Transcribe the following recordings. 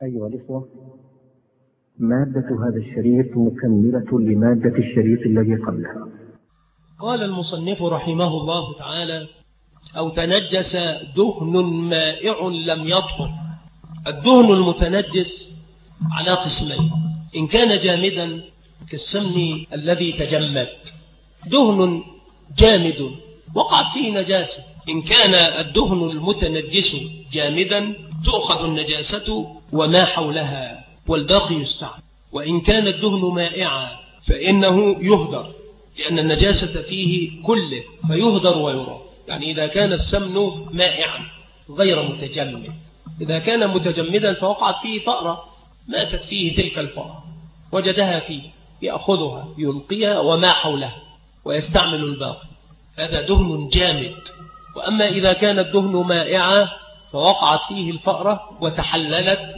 أيها الإخوة، مادة هذا الشريط مكملة لمادة الشريط الذي قبله. قال المصنف رحمه الله تعالى: أو تنجس دهن مائع لم يطهر. الدهن المتنجس على قسمين: إن كان جامدا كالسمن الذي تجمد، دهن جامد وقعت فيه نجاسة. إن كان الدهن المتنجس جامدا تؤخذ النجاسة وما حولها والباقي يستعمل. وإن كان الدهن مائعا فإنه يهدر، لأن النجاسة فيه كله فيهدر ويرى. يعني إذا كان السمن مائعا غير متجمد، إذا كان متجمدا فوقعت فيه فأرة ماتت فيه تلك الفأرة، وجدها فيه يأخذها يلقيها وما حولها ويستعمل الباقي، هذا دهن جامد. وأما إذا كان الدهن مائعا فوقعت فيه الفأرة وتحللت،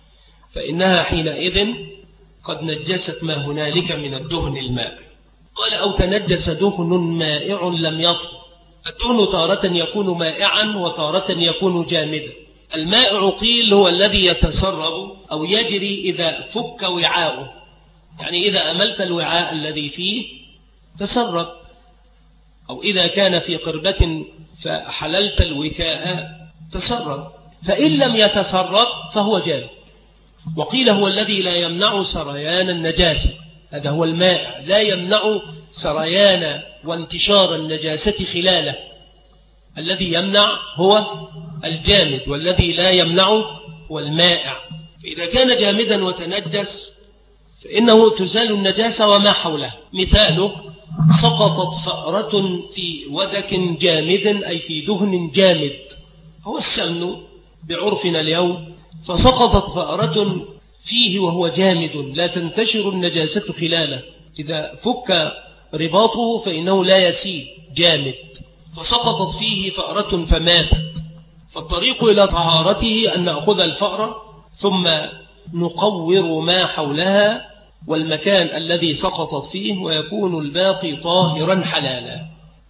فإنها حينئذ قد نجست ما هنالك من الدهن المائع. قال: أو تنجس دهن مائع لم يطهر. الدهن تارة يكون مائعا وتارة يكون جامدا. المائع قيل هو الذي يتسرب أو يجري إذا فك وعاؤه، يعني إذا أملت الوعاء الذي فيه تسرب، أو إذا كان في قربة فحللت الوكاء تسرب. فإن لم يتسرب فهو جامد. وقيل هو الذي لا يمنع سريان النجاسة، هذا هو المائع، لا يمنع سريان وانتشار النجاسة خلاله. الذي يمنع هو الجامد، والذي لا يمنع هو المائع. فإذا كان جامدا وتنجس فإنه تزال النجاسة وما حوله. مثاله: سقطت فأرة في ودك جامد، أي في دهن جامد، هو السمن بعرفنا اليوم، فسقطت فأرة فيه وهو جامد لا تنتشر النجاسة خلاله، إذا فك رباطه فإنه لا يسيل، جامد، فسقطت فيه فأرة فماتت. فالطريق إلى طهارته أن نأخذ الفأرة ثم نقور ما حولها والمكان الذي سقطت فيه، ويكون الباقي طاهرا حلالا.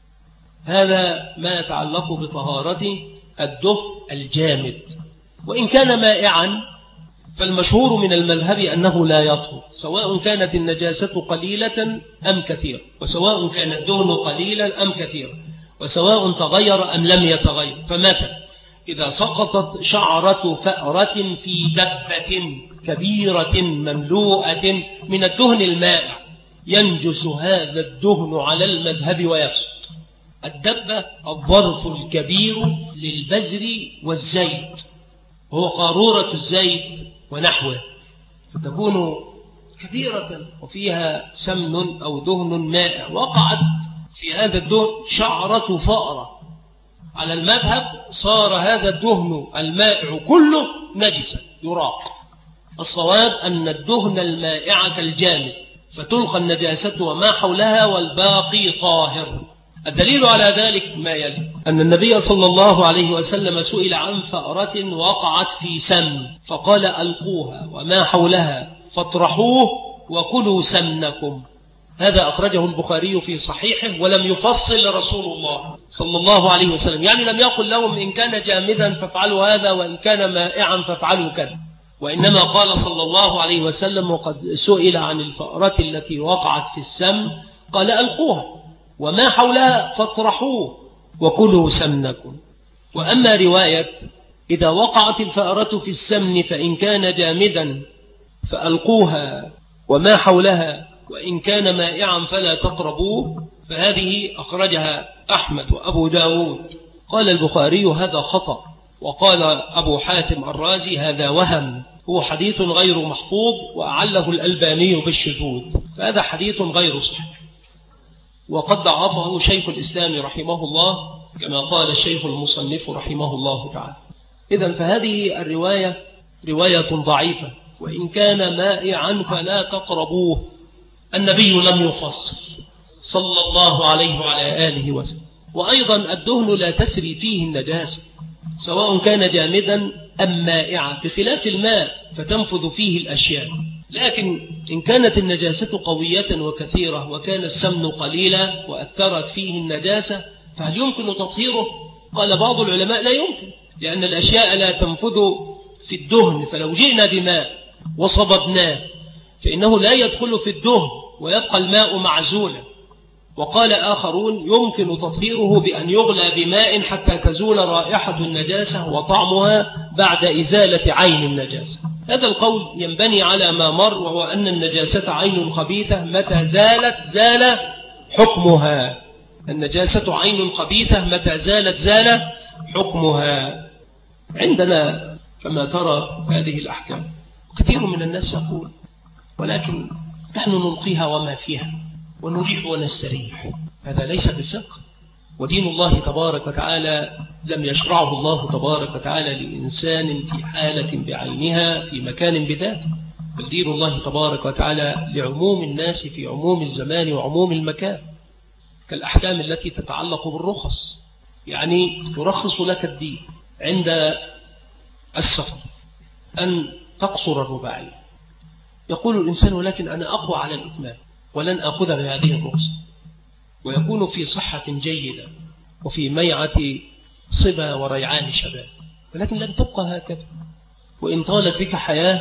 هذا ما يتعلق بطهارة الدهن الجامد. وإن كان مائعا فالمشهور من المذهب أنه لا يطهر، سواء كانت النجاسة قليلة أم كثيرة، وسواء كان الدهن قليلا أم كثيرا، وسواء تغير أم لم يتغير. فمثلا إذا سقطت شعرة فأرة في دبة كبيرة مملوءة من الدهن المائع ينجس هذا الدهن على المذهب ويفسد. الدبة الظرف الكبير للبزر والزيت، هو قارورة الزيت ونحوه، فتكون كبيرة وفيها سمن أو دهن مائع. وقعت في هذا الدهن شعرة فأرة، على المذهب صار هذا الدهن المائع كله نجسا يراق. الصواب أن الدهن المائع كالجامد، فتلقى النجاسة وما حولها والباقي طاهر. الدليل على ذلك ما يلي: أن النبي صلى الله عليه وسلم سئل عن فأرة وقعت في سمن فقال: ألقوها وما حولها فاطرحوه وكلوا سمنكم. هذا أخرجه البخاري في صحيحه، ولم يفصل رسول الله صلى الله عليه وسلم، يعني لم يقل لهم إن كان جامدا فافعلوا هذا وإن كان مائعا فافعلوا كذا، وإنما قال صلى الله عليه وسلم وقد سئل عن الفأرة التي وقعت في السمن قال: ألقوها وما حولها فاطرحوه وكلوا سمنكم. وأما رواية إذا وقعت الفأرة في السمن فإن كان جامدا فألقوها وما حولها وإن كان مائعا فلا تقربوه، فهذه أخرجها أحمد وأبو داود. قال البخاري: هذا خطأ. وقال أبو حاتم الرازي: هذا وهم، هو حديث غير محفوظ، وأعله الألباني بالشذوذ، فهذا حديث غير صحيح، وقد ضعفه شيخ الإسلام رحمه الله كما قال الشيخ المصنف رحمه الله تعالى. إذن فهذه الرواية رواية ضعيفة. وإن كان مائعا فلا تقربوه، النبي لم يفصل صلى الله عليه وعلى آله وسلم. وأيضا الدهن لا تسري فيه النجاسة سواء كان جامدا أم مائعا، بخلاف الماء فتنفذ فيه الأشياء. لكن إن كانت النجاسة قوية وكثيرة وكان السمن قليلا وأثرت فيه النجاسة فهل يمكن تطهيره؟ قال بعض العلماء لا يمكن، لأن الأشياء لا تنفذ في الدهن، فلو جئنا بماء وصببناه فإنه لا يدخل في الدهن ويبقى الماء معزولا. وقال آخرون يمكن تطهيره بأن يغلى بماء حتى تزول رائحة النجاسة وطعمها بعد إزالة عين النجاسة. هذا القول ينبني على ما مر، وهو أن النجاسة عين خبيثة متى زالت زال حكمها. النجاسة عين خبيثة متى زالت زال حكمها. عندنا كما ترى هذه الأحكام كثير من الناس يقول ولكن نحن نلقيها وما فيها ونريح ونستريح. هذا ليس بالفقه، ودين الله تبارك وتعالى لم يشرعه الله تبارك وتعالى لإنسان في حالة بعينها في مكان بذاته، بل دين الله تبارك وتعالى لعموم الناس في عموم الزمان وعموم المكان، كالأحكام التي تتعلق بالرخص. يعني يرخص لك الدين عند السفر أن تقصر الرباعية. يقول الإنسان ولكن أنا أقوى على الإتمام ولن أخذ بهذه الرخصة، ويكون في صحة جيدة وفي ميعة صبا وريعان شباب، ولكن لن تبقى هكذا. وإن طالت بك حياة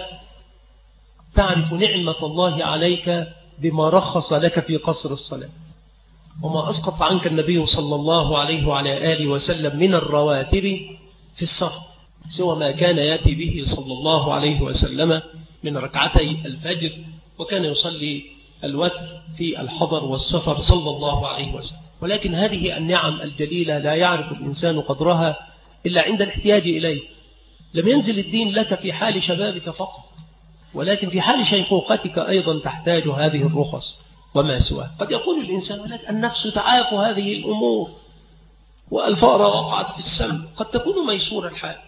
تعرف نعمة الله عليك بما رخص لك في قصر الصلاة، وما أسقط عنك النبي صلى الله عليه وعلى آله وسلم من الرواتب في السفر سوى ما كان يأتي به صلى الله عليه وسلم من ركعتي الفجر، وكان يصلي الوتر في الحضر والسفر صلى الله عليه وسلم. ولكن هذه النعم الجليلة لا يعرف الإنسان قدرها إلا عند الاحتياج إليه. لم ينزل الدين لك في حال شبابك فقط، ولكن في حال شيخوختك أيضا تحتاج هذه الرخص وما سواه. قد يقول الإنسان ولكن النفس تعاف هذه الأمور والفأرة وقعت في السمن. قد تكون ميسور الحال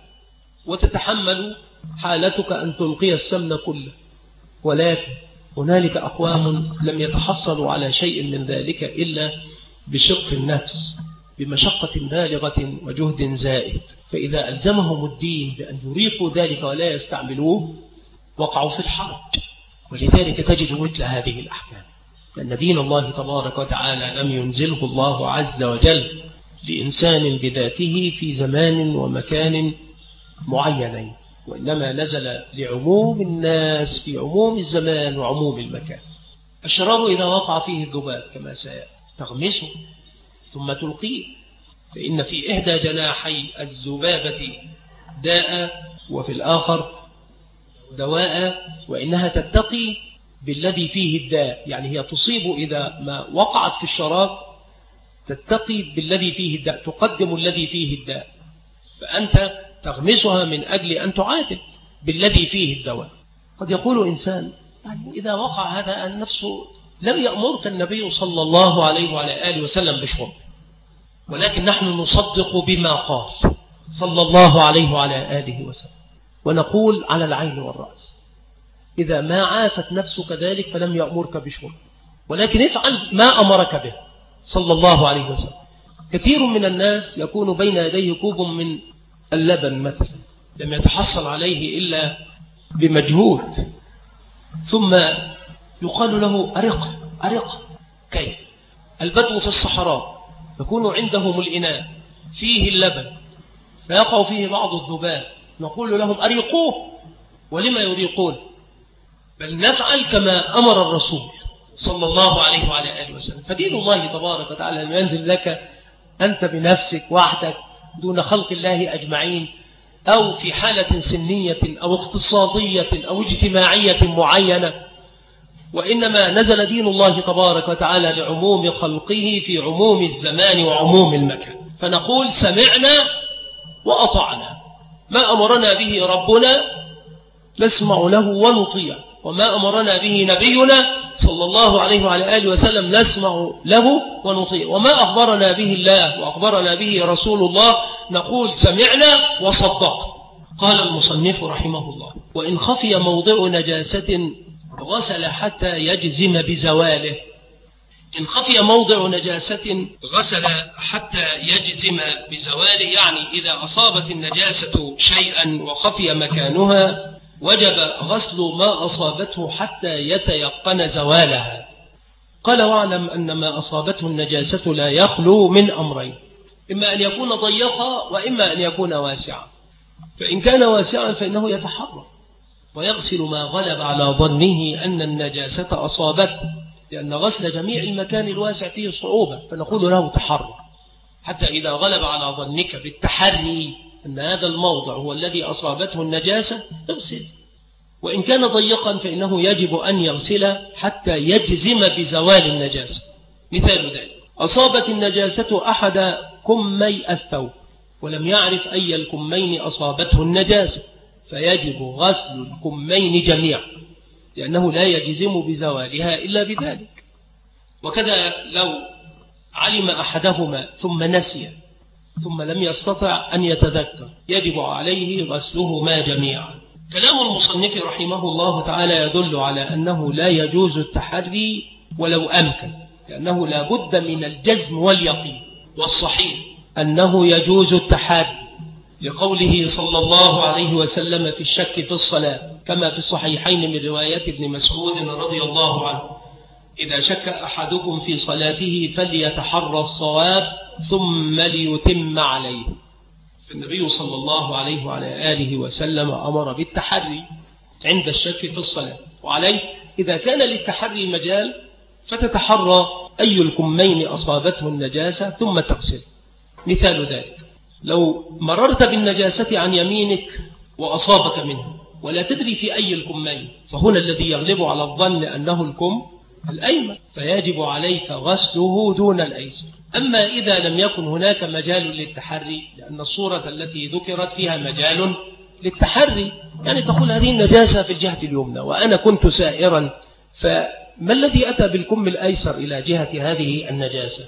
وتتحمل حالتك أن تلقي السمن كله، ولكن هنالك أقوام لم يتحصلوا على شيء من ذلك إلا بشق النفس بمشقة بالغة وجهد زائد، فإذا ألزمهم الدين بأن يريقوا ذلك ولا يستعملوه وقعوا في الحرج. ولذلك تجد مثل هذه الأحكام، لأن دين الله تبارك وتعالى لم ينزله الله عز وجل لإنسان بذاته في زمان ومكان معينين، وإنما نزل لعموم الناس في عموم الزمان وعموم المكان. الشراب إذا وقع فيه الذباب كما تغمسه ثم تلقيه، فإن في إحدى جناحي الذبابة داء وفي الآخر دواء، وإنها تتقي بالذي فيه الداء. يعني هي تصيب إذا ما وقعت في الشراب تتقي بالذي فيه الداء، تقدم الذي فيه الداء، فأنت تغمسها من أجل أن تعادل بالذي فيه الدواء. قد يقول إنسان يعني إذا وقع هذا النفس لم يأمرك النبي صلى الله عليه وعلى آله وسلم بشرب، ولكن نحن نصدق بما قال صلى الله عليه وعلى آله وسلم، ونقول على العين والرأس إذا ما عافت نفسك ذلك فلم يأمرك بشرب، ولكن افعل ما أمرك به صلى الله عليه وسلم. كثير من الناس يكون بين يديه كوب من اللبن مثلا لم يتحصل عليه إلا بمجهود، ثم يقال له أرق. كيف؟ البدو في الصحراء يكون عندهم الإناء فيه اللبن فيقع فيه بعض الذباب، نقول لهم أريقوه. ولما يريقون؟ بل نفعل كما أمر الرسول صلى الله عليه وعلى آله وسلم. فدين الله تبارك وتعالى لم ينزل لك أنت بنفسك وحدك دون خلق الله أجمعين، أو في حالة سنية أو اقتصادية أو اجتماعية معينة، وإنما نزل دين الله تبارك وتعالى لعموم خلقه في عموم الزمان وعموم المكان. فنقول سمعنا وأطعنا، ما أمرنا به ربنا نسمع له ونطيع، وما أمرنا به نبينا صلى الله عليه وعلى آله وسلم نسمع له ونطيع، وما أخبرنا به الله وأخبرنا به رسول الله نقول سمعنا وصدق. قال المصنف رحمه الله: وإن خفي موضع نجاسة غسل حتى يجزم بزواله. إن خفي موضع نجاسة غسل حتى يجزم بزواله، يعني إذا أصابت النجاسة شيئا وخفي مكانها وجب غسل ما أصابته حتى يتيقن زوالها. قال: واعلم أن ما أصابته النجاسة لا يخلو من أمرين، إما أن يكون ضيقا وإما أن يكون واسعا. فإن كان واسعا فإنه يتحرى ويغسل ما غلب على ظنه أن النجاسة أصابته، لأن غسل جميع المكان الواسع فيه صعوبة، فنقول له تحرى حتى إذا غلب على ظنك بالتحري أن هذا الموضع هو الذي أصابته النجاسة اغسل. وإن كان ضيقا فإنه يجب أن يغسل حتى يجزم بزوال النجاسة. مثال ذلك: أصابت النجاسة أحد كمي الثوب ولم يعرف أي الكمين أصابته النجاسة، فيجب غسل الكمين جميعا لأنه لا يجزم بزوالها إلا بذلك. وكذا لو علم أحدهما ثم نسي ثم لم يستطع أن يتذكر يجب عليه غسلهما جميعا. كلام المصنف رحمه الله تعالى يدل على أنه لا يجوز التحري ولو أمكن، لأنه لا بد من الجزم واليقين. والصحيح أنه يجوز التحري لقوله صلى الله عليه وسلم في الشك في الصلاة كما في الصحيحين من رواية ابن مسعود رضي الله عنه: إذا شك أحدكم في صلاته فليتحرى الصواب ثم ليتم عليه. فالنبي صلى الله عليه وعلى آله وسلم أمر بالتحري عند الشك في الصلاة، وعليه إذا كان للتحري مجال فتتحرى أي الكمين أصابته النجاسة ثم تغسل. مثال ذلك: لو مررت بالنجاسة عن يمينك وأصابك منها ولا تدري في أي الكمين، فهنا الذي يغلب على الظن أنه الكم الأيمن، فيجب عليك غسله دون الأيسر. أما إذا لم يكن هناك مجال للتحري، لأن الصورة التي ذكرت فيها مجال للتحري، يعني تقول هذه النجاسة في الجهة اليمنى وأنا كنت سائرا، فما الذي أتى بالكم الأيسر إلى جهة هذه النجاسة؟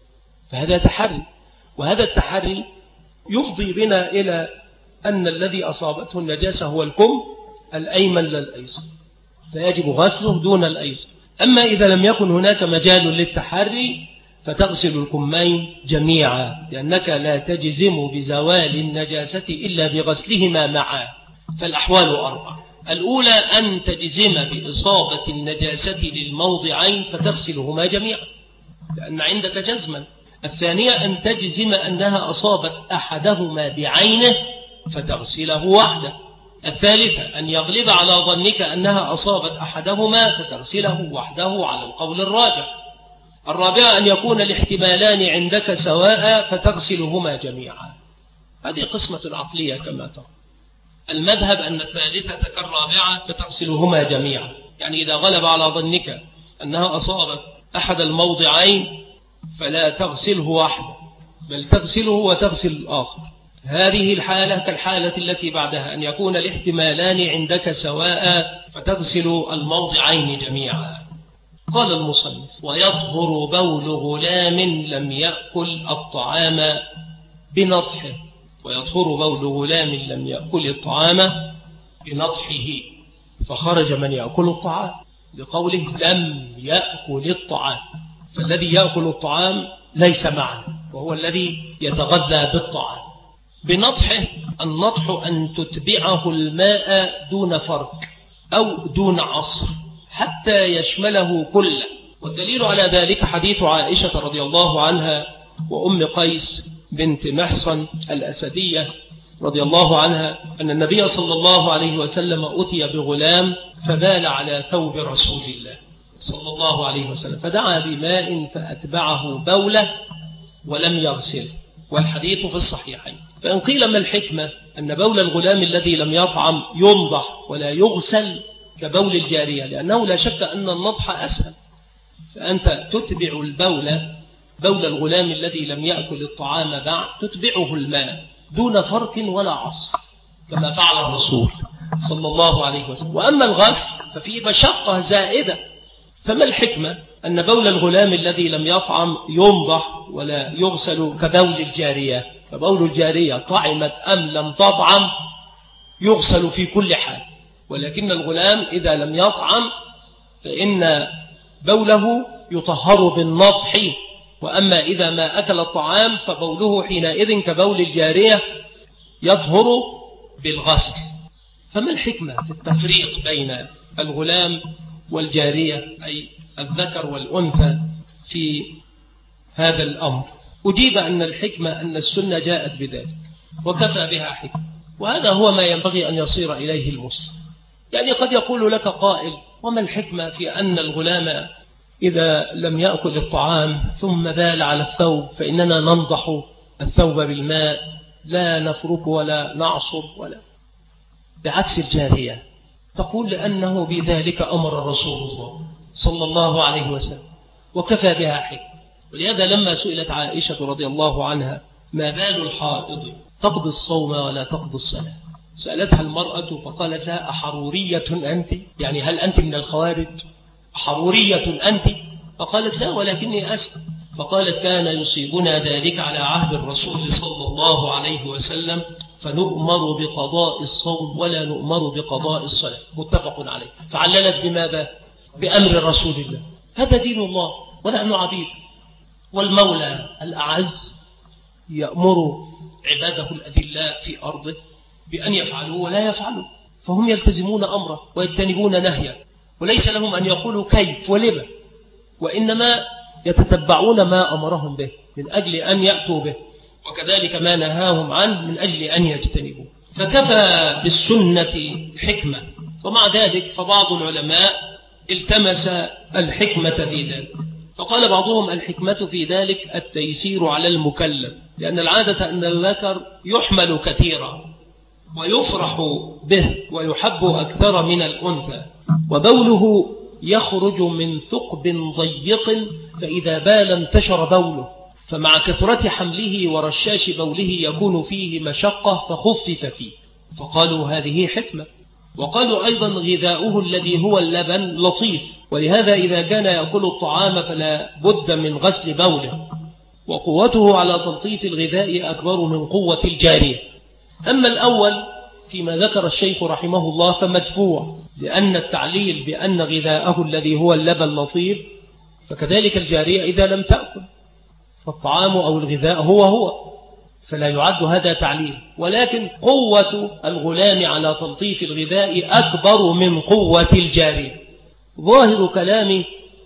فهذا تحري، وهذا التحري يفضي بنا إلى أن الذي أصابته النجاسة هو الكم الأيمن للأيسر، فيجب غسله دون الأيسر. أما إذا لم يكن هناك مجال للتحري فتغسل الكمين جميعا، لأنك لا تجزم بزوال النجاسة إلا بغسلهما معا. فالأحوال أربعة: الأولى أن تجزم بإصابة النجاسة للموضعين فتغسلهما جميعا لأن عندك جزما. الثانية أن تجزم أنها أصابت أحدهما بعينه فتغسله وحده. الثالثة أن يغلب على ظنك أنها أصابت أحدهما فتغسله وحده على القول الراجح. الرابعة أن يكون الاحتمالان عندك سواء فتغسلهما جميعا. هذه قسمة عقلية كما ترى. المذهب أن الثالثة كالرابعة فتغسلهما جميعا، يعني إذا غلب على ظنك أنها أصابت أحد الموضعين فلا تغسله وحده بل تغسله وتغسل الآخر. هذه الحالة كالحالة التي بعدها، أن يكون الاحتمالان عندك سواء فتغسل الموضعين جميعا. قال المصنف: ويطهر بول غلام لم يأكل الطعام بنطحه. ويطهر بول غلام لم يأكل الطعام بنطحه، فخرج من يأكل الطعام لقوله لم يأكل الطعام، فالذي يأكل الطعام ليس معنا وهو الذي يتغذى بالطعام. بنطحه، النطح أن تتبعه الماء دون فرق أو دون عصر حتى يشمله كله. والدليل على ذلك حديث عائشة رضي الله عنها وأم قيس بنت محصن الأسدية رضي الله عنها أن النبي صلى الله عليه وسلم أتي بغلام فبال على ثوب رسول الله صلى الله عليه وسلم، فدعا بماء فأتبعه بوله ولم يغسله، والحديث في الصحيحين. فإن قيل ما الحكمة أن بول الغلام الذي لم يطعم ينضح ولا يغسل كبول الجارية؟ لأنه لا شك أن النضح أسهل، فأنت تتبع بول الغلام الذي لم يأكل الطعام بعد تتبعه الماء دون فرق ولا عصر كما فعل الرسول صلى الله عليه وسلم. وأما الغسل ففيه مشقة زائدة، فما الحكمة أن بول الغلام الذي لم يطعم ينضح ولا يغسل كبول الجارية؟ فبول الجارية طعمت أم لم تطعم يغسل في كل حال، ولكن الغلام إذا لم يطعم فإن بوله يطهر بالنضح، وأما إذا ما أكل الطعام فبوله حينئذ كبول الجارية يطهر بالغسل. فما الحكمة في التفريق بين الغلام والجارية أي الذكر والأنثى في هذا الأمر؟ أجيب أن الحكمة أن السنة جاءت بذلك وكفى بها حكمة، وهذا هو ما ينبغي أن يصير إليه المسلم. يعني قد يقول لك قائل: وما الحكمة في أن الغلام إذا لم يأكل الطعام ثم بال على الثوب فإننا ننضح الثوب بالماء، لا نفرك ولا نعصر ولا، بعكس الجارية. تقول: لأنه بذلك أمر رسول الله صلى الله عليه وسلم وكفى بها حكمة. ولهذا لما سئلت عائشة رضي الله عنها: ما بال الحائض تقضي الصوم ولا تقضي الصلاة؟ سألتها المرأة فقالت لها: أحرورية أنت؟ يعني هل أنت من الخوارج؟ أحرورية أنت؟ فقالت: لا، ولكني أسأل. فقالت: كان يصيبنا ذلك على عهد الرسول صلى الله عليه وسلم، فنؤمر بقضاء الصوم ولا نؤمر بقضاء الصلاة. متفق عليه. فعللت بماذا؟ بأمر رسول الله. هذا دين الله ونحن عبيد، والمولى الأعز يأمر عباده الأذلاء في أرضه بأن يفعلوا ولا يفعلوا، فهم يلتزمون أمره ويجتنبون نهيه، وليس لهم أن يقولوا كيف ولما، وإنما يتتبعون ما أمرهم به من أجل أن يأتوا به، وكذلك ما نهاهم عنه من أجل أن يجتنبوا. فكفى بالسنة حكمة. ومع ذلك فبعض العلماء التمس الحكمة في ذلك، فقال بعضهم: الحكمة في ذلك التيسير على المكلف، لأن العادة أن الذكر يحمل كثيرا ويفرح به ويحب أكثر من الأنثى، وبوله يخرج من ثقب ضيق، فإذا بال انتشر بوله، فمع كثرة حمله ورشاش بوله يكون فيه مشقة فخفف فيه. فقالوا: هذه حكمة. وقالوا أيضا: غذاؤه الذي هو اللبن لطيف، ولهذا إذا كان يأكل الطعام فلا بد من غسل بوله، وقوته على تلطيف الغذاء أكبر من قوة الجارية. أما الأول فيما ذكر الشيخ رحمه الله فمدفوع، لأن التعليل بأن غذاءه الذي هو اللبن لطيف، فكذلك الجارية إذا لم تأكل فالطعام أو الغذاء هو، فلا يعد هذا تعليل. ولكن قوة الغلام على تلطيف الغذاء أكبر من قوة الجارية. ظاهر كلام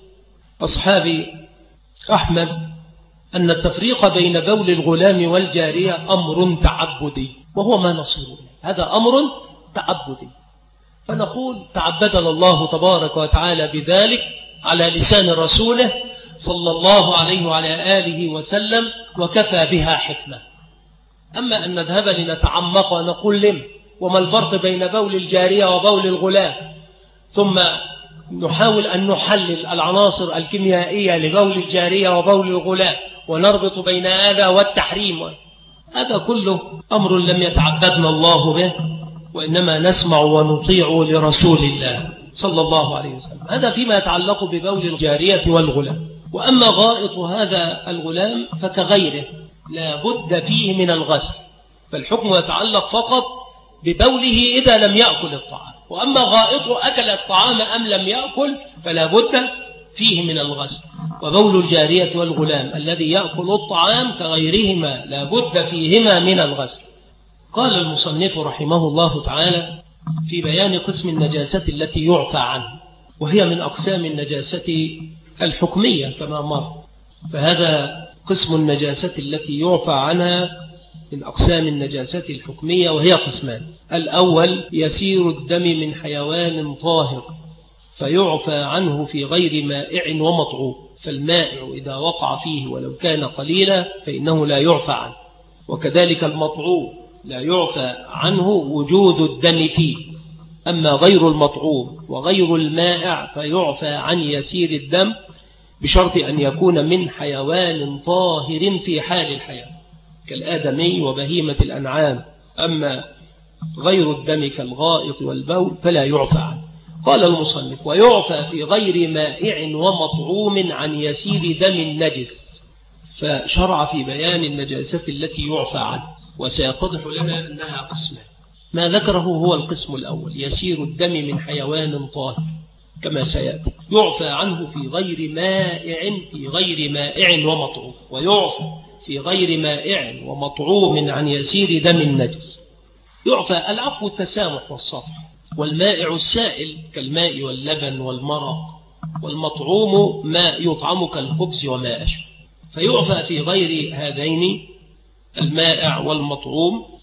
أصحاب أحمد أن التفريق بين بول الغلام والجارية أمر تعبدي، وهو ما نصيره، هذا أمر تعبدي. فنقول: تعبدنا الله تبارك وتعالى بذلك على لسان رسوله صلى الله عليه وعلى آله وسلم، وكفى بها حكمة. أما أن نذهب لنتعمق ونقول: لم؟ وما الفرق بين بول الجارية وبول الغلام؟ ثم نحاول أن نحلل العناصر الكيميائية لبول الجارية وبول الغلام ونربط بين هذا والتحريم. هذا كله أمر لم يتعبدنا الله به، وإنما نسمع ونطيع لرسول الله صلى الله عليه وسلم. هذا فيما يتعلق ببول الجارية والغلام. وأما غائط هذا الغلام فكغيره لا بد فيه من الغسل، فالحكم يتعلق فقط ببوله إذا لم يأكل الطعام. وأما غائطه أكل الطعام أم لم يأكل فلا بد فيه من الغسل. وبول الجارية والغلام الذي يأكل الطعام كغيرهما لا بد فيهما من الغسل. قال المصنف رحمه الله تعالى في بيان قسم النجاسة التي يعفى عنه، وهي من أقسام النجاسة الحكمية كما مر. فهذا قسم النجاسة التي يعفى عنها من أقسام النجاسة الحكمية، وهي قسمان. الأول: يسير الدم من حيوان طاهر فيعفى عنه في غير مائع ومطعوم، فالمائع إذا وقع فيه ولو كان قليلا فإنه لا يعفى عنه، وكذلك المطعوم لا يعفى عنه وجود الدم فيه. أما غير المطعوم وغير المائع فيعفى عن يسير الدم بشرط أن يكون من حيوان طاهر في حال الحياة كالآدمي وبهيمة الأنعام. أما غير الدم كالغائط والبول فلا يعفى عنه. قال المصنف: ويعفى في غير مائع ومطعوم عن يسير دم النجس. فشرع في بيان النجاسة التي يعفى عنه، وسيتضح لنا أنها قسمان. ما ذكره هو القسم الأول: يسير الدم من حيوان طاهر، كما سيأتي. يعفى عنه في غير مائع ومطعوم، ويعفى في غير مائع ومطعوم عن يسير دم النجس. يعفى العفو التسامح والصفح، والمائع السائل كالماء واللبن والمرق، والمطعوم ما يطعم كالخبز وما أشبه. فيعفى في غير هذين المائع والمطعوم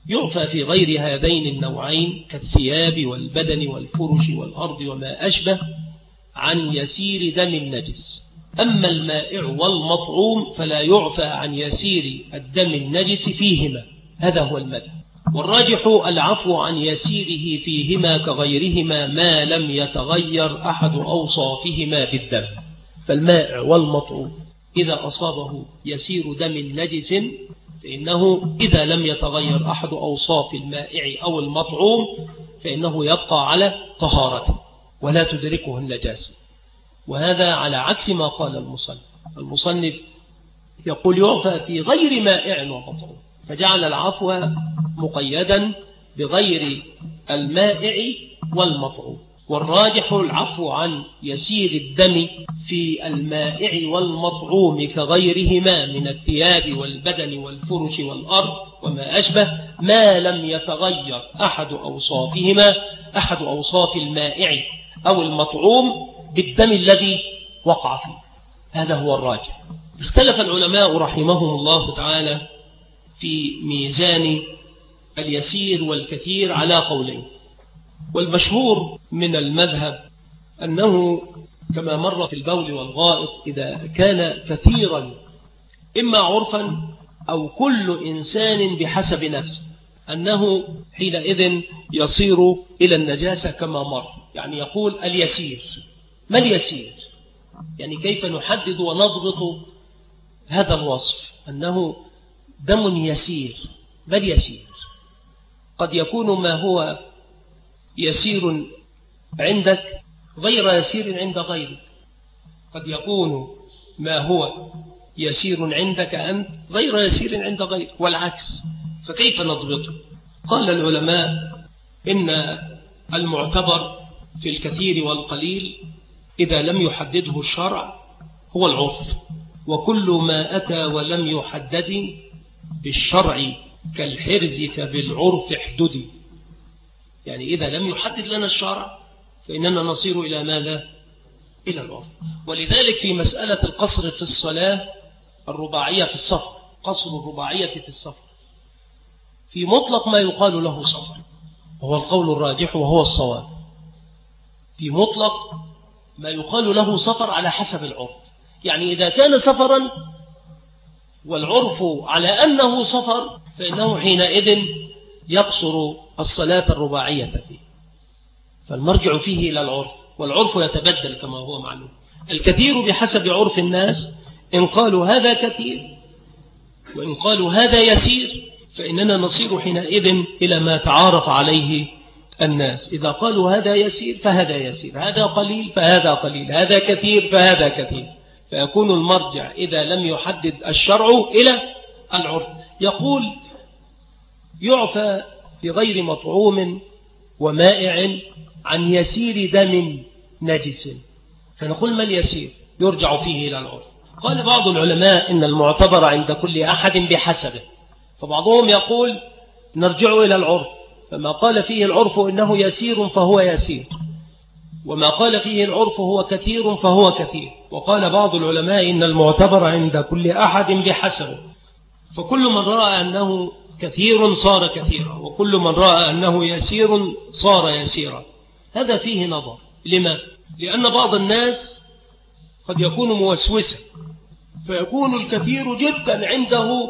يعفى في غير هذين النوعين كالثياب والبدن والفرش والأرض وما أشبه عن يسير دم النجس. أما المائع والمطعوم فلا يعفى عن يسير الدم النجس فيهما، هذا هو المذهب. والراجح العفو عن يسيره فيهما كغيرهما ما لم يتغير أحد أوصافهما بالدم. فالمائع والمطعوم إذا أصابه يسير دم نجس فإنه إذا لم يتغير أحد أوصاف المائع أو المطعوم فإنه يبقى على طهارته ولا تدركه النجاسة. وهذا على عكس ما قال المصنف يقول يعفى في غير مائع ومطعوم، فجعل العفو مقيدا بغير المائع والمطعوم. والراجح العفو عن يسير الدم في المائع والمطعوم كغيرهما من الثياب والبدن والفرش والأرض وما أشبه ما لم يتغير أحد أوصافهما، أحد أوصاف المائع أو المطعوم بالدم الذي وقع فيه. هذا هو الراجح. اختلف العلماء رحمهم الله تعالى في ميزان اليسير والكثير على قولين. والمشهور من المذهب أنه كما مر في البول والغائط إذا كان كثيرا إما عرفا أو كل إنسان بحسب نفسه أنه حينئذ يصير إلى النجاسة كما مر. يعني يقول اليسير. ما اليسير؟ يعني كيف نحدد ونضبط هذا الوصف أنه دم يسير؟ ما اليسير؟ قد يكون ما هو يسير عندك غير يسير عند غيرك، قد يكون ما هو يسير عندك أنت غير يسير عند غيرك والعكس. فكيف نضبطه؟ قال العلماء إن المعتبر في الكثير والقليل إذا لم يحدده الشرع هو العرف، وكل ما أتى ولم يحدد بالشرع كالحرز فبالعرف احددي. يعني إذا لم يحدد لنا الشرع فإننا نصير إلى ماذا؟ إلى العرف. ولذلك في مسألة القصر في الصلاة الرباعية في السفر، قصر الرباعية في السفر في مطلق ما يقال له سفر، وهو القول الراجح وهو الصواب. في مطلق ما يقال له سفر على حسب العرف. يعني إذا كان سفرا والعرف على أنه سفر فإنه حينئذ يقصر الصلاة الرباعية فيه، فالمرجع فيه إلى العرف، والعرف يتبدل كما هو معلوم. الكثير بحسب عرف الناس، إن قالوا هذا كثير وإن قالوا هذا يسير فإننا نصير حينئذ إلى ما تعارف عليه الناس. إذا قالوا هذا يسير فهذا يسير، هذا قليل فهذا قليل، هذا كثير فهذا كثير، فيكون المرجع إذا لم يحدد الشرع إلى العرف. يقول يعفى في غير مطعوم ومائع عن يسير دم نجس. فنقول ما اليسير؟ يرجع فيه إلى العرف. قال بعض العلماء إن المعتبر عند كل أحد بحسبه، فبعضهم يقول نرجع إلى العرف، فما قال فيه العرف إنه يسير فهو يسير، وما قال فيه العرف هو كثير فهو كثير. وقال بعض العلماء إن المعتبر عند كل أحد بحسبه، فكل من رأى أنه كثير صار كثيرا، وكل من رأى أنه يسير صار يسيرا. هذا فيه نظر. لما؟ لأن بعض الناس قد يكون موسوسا فيكون الكثير جدا عنده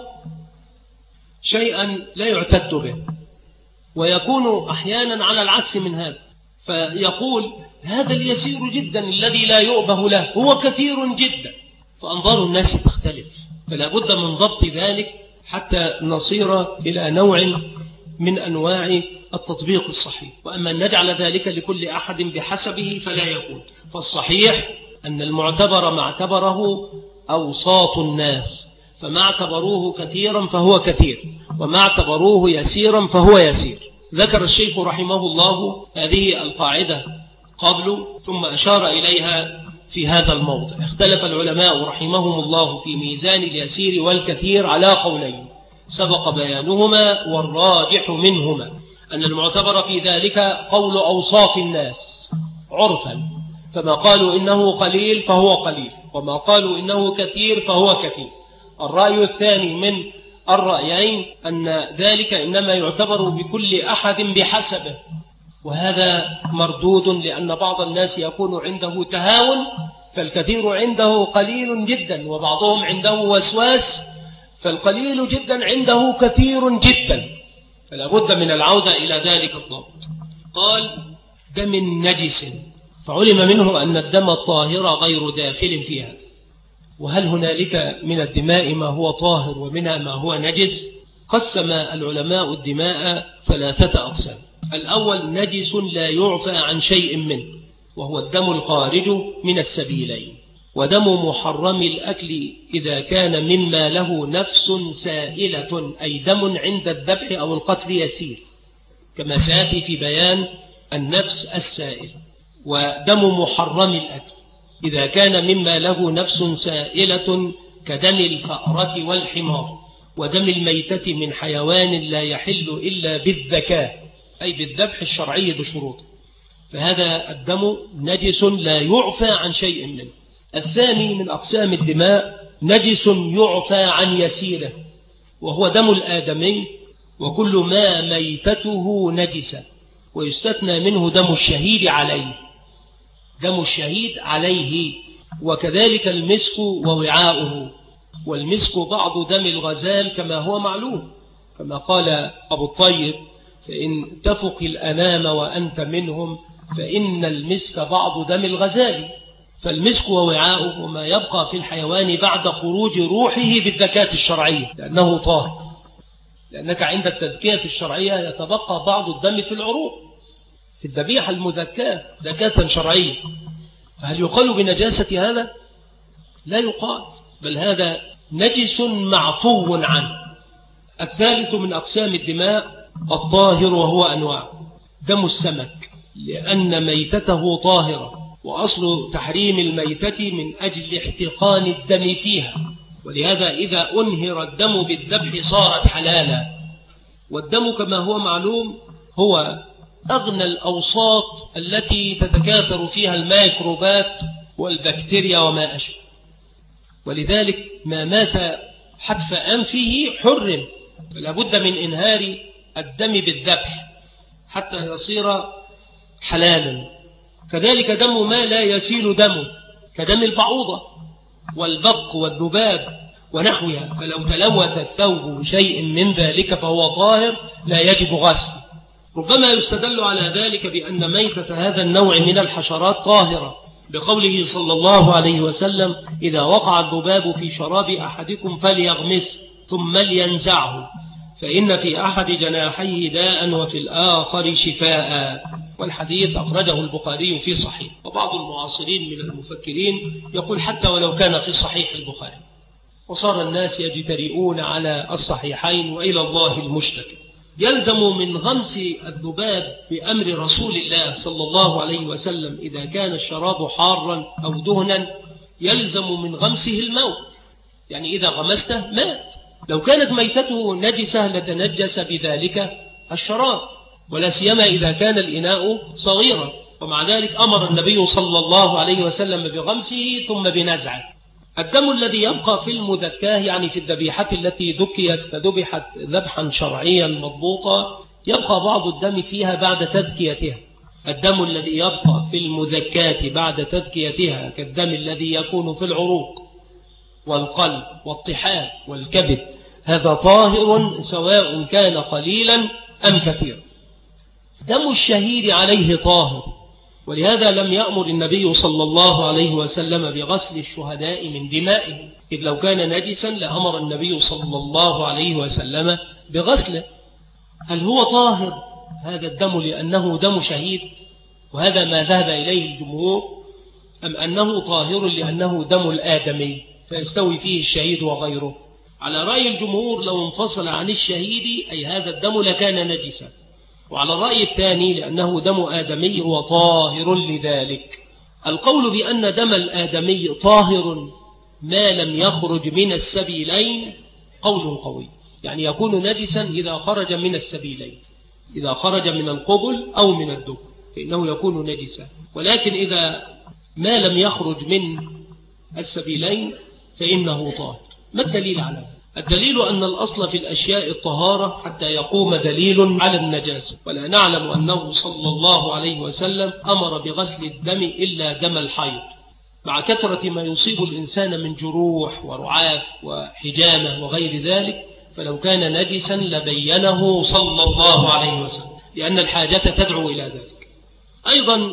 شيئا لا يعتد به، ويكون أحيانا على العكس من هذا، فيقول هذا اليسير جدا الذي لا يؤبه له هو كثير جدا، فأنظار الناس تختلف. فلا بد من ضبط ذلك حتى نصير إلى نوع من أنواع التطبيق الصحيح. وأما أن نجعل ذلك لكل أحد بحسبه فلا يكون. فالصحيح أن المعتبر ما اعتبره أوساط الناس، فما اعتبروه كثيرا فهو كثير، وما اعتبروه يسيرا فهو يسير. ذكر الشيخ رحمه الله هذه القاعدة قبل ثم أشار إليها في هذا الموضع. اختلف العلماء رحمهم الله في ميزان اليسير والكثير على قولين سبق بيانهما، والراجح منهما أن المعتبر في ذلك قول أوصاف الناس عرفا، فما قالوا إنه قليل فهو قليل، وما قالوا إنه كثير فهو كثير. الرأي الثاني من الرأيين أن ذلك إنما يعتبر بكل أحد بحسبه، وهذا مردود، لأن بعض الناس يكون عنده تهاون فالكثير عنده قليل جدا، وبعضهم عنده وسواس فالقليل جدا عنده كثير جدا، فلا بد من العودة إلى ذلك الضبط. قال دم نجس، فعلم منه أن الدم الطاهر غير داخل فيها. وهل هنالك من الدماء ما هو طاهر ومنها ما هو نجس؟ قسم العلماء الدماء 3 أقسام. الأول نجس لا يعفى عن شيء منه، وهو الدم الخارج من السبيلين، ودم محرم الأكل إذا كان مما له نفس سائلة، أي دم عند الذبح أو القتل يسير، كما سيأتي في بيان النفس السائل. ودم محرم الأكل إذا كان مما له نفس سائلة كدم الفأرة والحمار، ودم الميتة من حيوان لا يحل إلا بالذكاة، أي بالذبح الشرعي بشروط، فهذا الدم نجس لا يعفى عن شيء منه. الثاني من أقسام الدماء نجس يعفى عن يسيره، وهو دم الآدمي، وكل ما ميتته نجسة، ويستثنى منه دم الشهيد عليه، دم الشهيد عليه، وكذلك المسك ووعاؤه، والمسك بعض دم الغزال كما هو معلوم، كما قال أبو الطيب فإن تفق الأنام وأنت منهم فإن المسك بعض دم الغزال. فالمسك ووعاؤه ما يبقى في الحيوان بعد خروج روحه بالذكاة الشرعية، لأنه طاهر، لأنك عند التذكية الشرعية يتبقى بعض الدم في العروق، في الذبيحة المذكاة ذكاة شرعية، فهل يقال بنجاسة هذا؟ لا يقال، بل هذا نجس معفو عنه. الثالث من أقسام الدماء الطاهر، وهو أنواع: دم السمك لأن ميتته طاهرة، وأصل تحريم الميتة من أجل احتقان الدم فيها، ولهذا إذا أنهر الدم بالذبح صارت حلالا. والدم كما هو معلوم هو أغنى الأوساط التي تتكاثر فيها الميكروبات والبكتيريا وما أشبه، ولذلك ما مات حتف أنفه حرم، فلا بد من إنهار الدم بالذبح حتى يصير حلالا. كذلك دم ما لا يسيل دمه كدم البعوضة والبق والذباب ونحوها، فلو تلوث الثوب شيء من ذلك فهو طاهر لا يجب غسله. ربما يستدل على ذلك بأن ميتة هذا النوع من الحشرات طاهرة، بقوله صلى الله عليه وسلم: إذا وقع الذباب في شراب أحدكم فليغمس ثم لينزعه، فإن في أحد جناحيه داء وفي الآخر شفاء. والحديث أخرجه البخاري في صحيح. وبعض المعاصرين من المفكرين يقول حتى ولو كان في صحيح البخاري، وصار الناس يجترئون على الصحيحين وإلى الله المشتكى. يلزم من غمس الذباب بأمر رسول الله صلى الله عليه وسلم إذا كان الشراب حارا أو دهنا يلزم من غمسه الموت، يعني إذا غمسته مات. لو كانت ميتته نجسة لتنجس بذلك الشراب، ولا سيما إذا كان الإناء صغيرا، ومع ذلك أمر النبي صلى الله عليه وسلم بغمسه ثم بنزعه. الدم الذي يبقى في المذكاة، يعني في الذبيحة التي ذكيت فذبحت ذبحا شرعيا مضبوطا، يبقى بعض الدم فيها بعد تذكيتها. الدم الذي يبقى في المذكاة بعد تذكيتها كالدم الذي يكون في العروق والقلب والطحال والكبد، هذا طاهر سواء كان قليلا أم كثيرا. دم الشهيد عليه طاهر، ولهذا لم يأمر النبي صلى الله عليه وسلم بغسل الشهداء من دمائهم، إذ لو كان نجسا لأمر النبي صلى الله عليه وسلم بغسله. هل هو طاهر هذا الدم لأنه دم شهيد، وهذا ما ذهب إليه الجمهور، أم أنه طاهر لأنه دم الآدمي فيستوي فيه الشهيد وغيره؟ على رأي الجمهور لو انفصل عن الشهيد أي هذا الدم لكان نجسا، وعلى الرأي الثاني لأنه دم آدمي هو طاهر لذلك. القول بأن دم الآدمي طاهر ما لم يخرج من السبيلين قول قوي، يعني يكون نجسا إذا خرج من السبيلين، إذا خرج من القبل أو من الدبر فإنه يكون نجسا، ولكن إذا ما لم يخرج من السبيلين فإنه طاهر. ما الدليل على هذا؟ الدليل أن الأصل في الأشياء الطهارة حتى يقوم دليل على النجاسة، ولا نعلم أنه صلى الله عليه وسلم أمر بغسل الدم إلا دم الحيض، مع كثرة ما يصيب الإنسان من جروح ورعاف وحجامة وغير ذلك، فلو كان نجسا لبينه صلى الله عليه وسلم، لأن الحاجة تدعو إلى ذلك. أيضا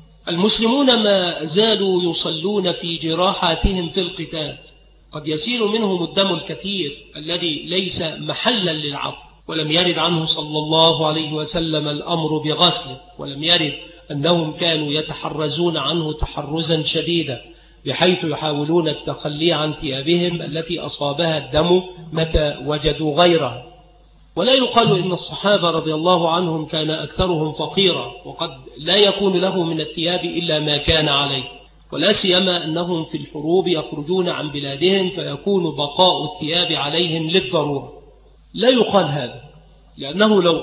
المسلمون ما زالوا يصلون في جراحاتهم في القتال، قد يسير منهم الدم الكثير الذي ليس محلا للعفو، ولم يرد عنه صلى الله عليه وسلم الأمر بغسله، ولم يرد أنهم كانوا يتحرزون عنه تحرزا شديدا بحيث يحاولون التخلي عن ثيابهم التي أصابها الدم متى وجدوا غيرها. ولا يقال إن الصحابة رضي الله عنهم كان أكثرهم فقيرا، وقد لا يكون له من الثياب إلا ما كان عليه، ولا سيما أنهم في الحروب يخرجون عن بلادهم فيكون بقاء الثياب عليهم للضرورة. لا يقال هذا، لأنه لو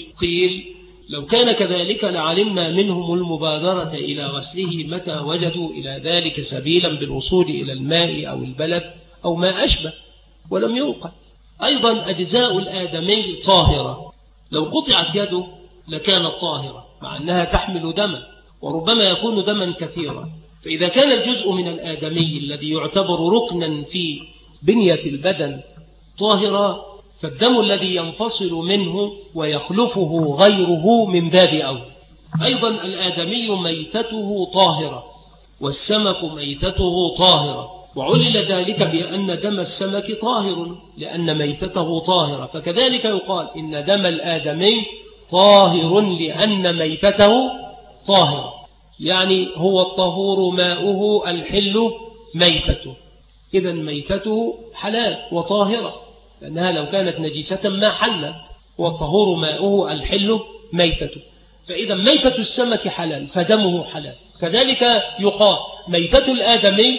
قيل لو كان كذلك لعلمنا منهم المبادرة إلى غسله متى وجدوا إلى ذلك سبيلا بالوصول إلى الماء أو البلد أو ما أشبه، ولم يوقع. أيضا أجزاء الآدمي طاهرة، لو قطعت يده لكانت طاهرة مع أنها تحمل دما، وربما يكون دما كثيرا. فإذا كان الجزء من الآدمي الذي يعتبر ركنا في بنية البدن طاهرا، فالدم الذي ينفصل منه ويخلفه غيره من باب أولى. أيضا الآدمي ميتته طاهرة، والسمك ميتته طاهرة، وعلل ذلك بأن دم السمك طاهر لأن ميتته طاهرة، فكذلك يقال إن دم الآدمي طاهر لأن ميتته طاهرة، يعني هو الطهور ماؤه الحل ميتته، إذن ميتته حلال وطاهرة، لأنها لو كانت نجسة ما حلت، والطهور ماؤه الحل ميتته، فإذا ميتة السمك حلال فدمه حلال. كذلك يقال ميتة الآدمي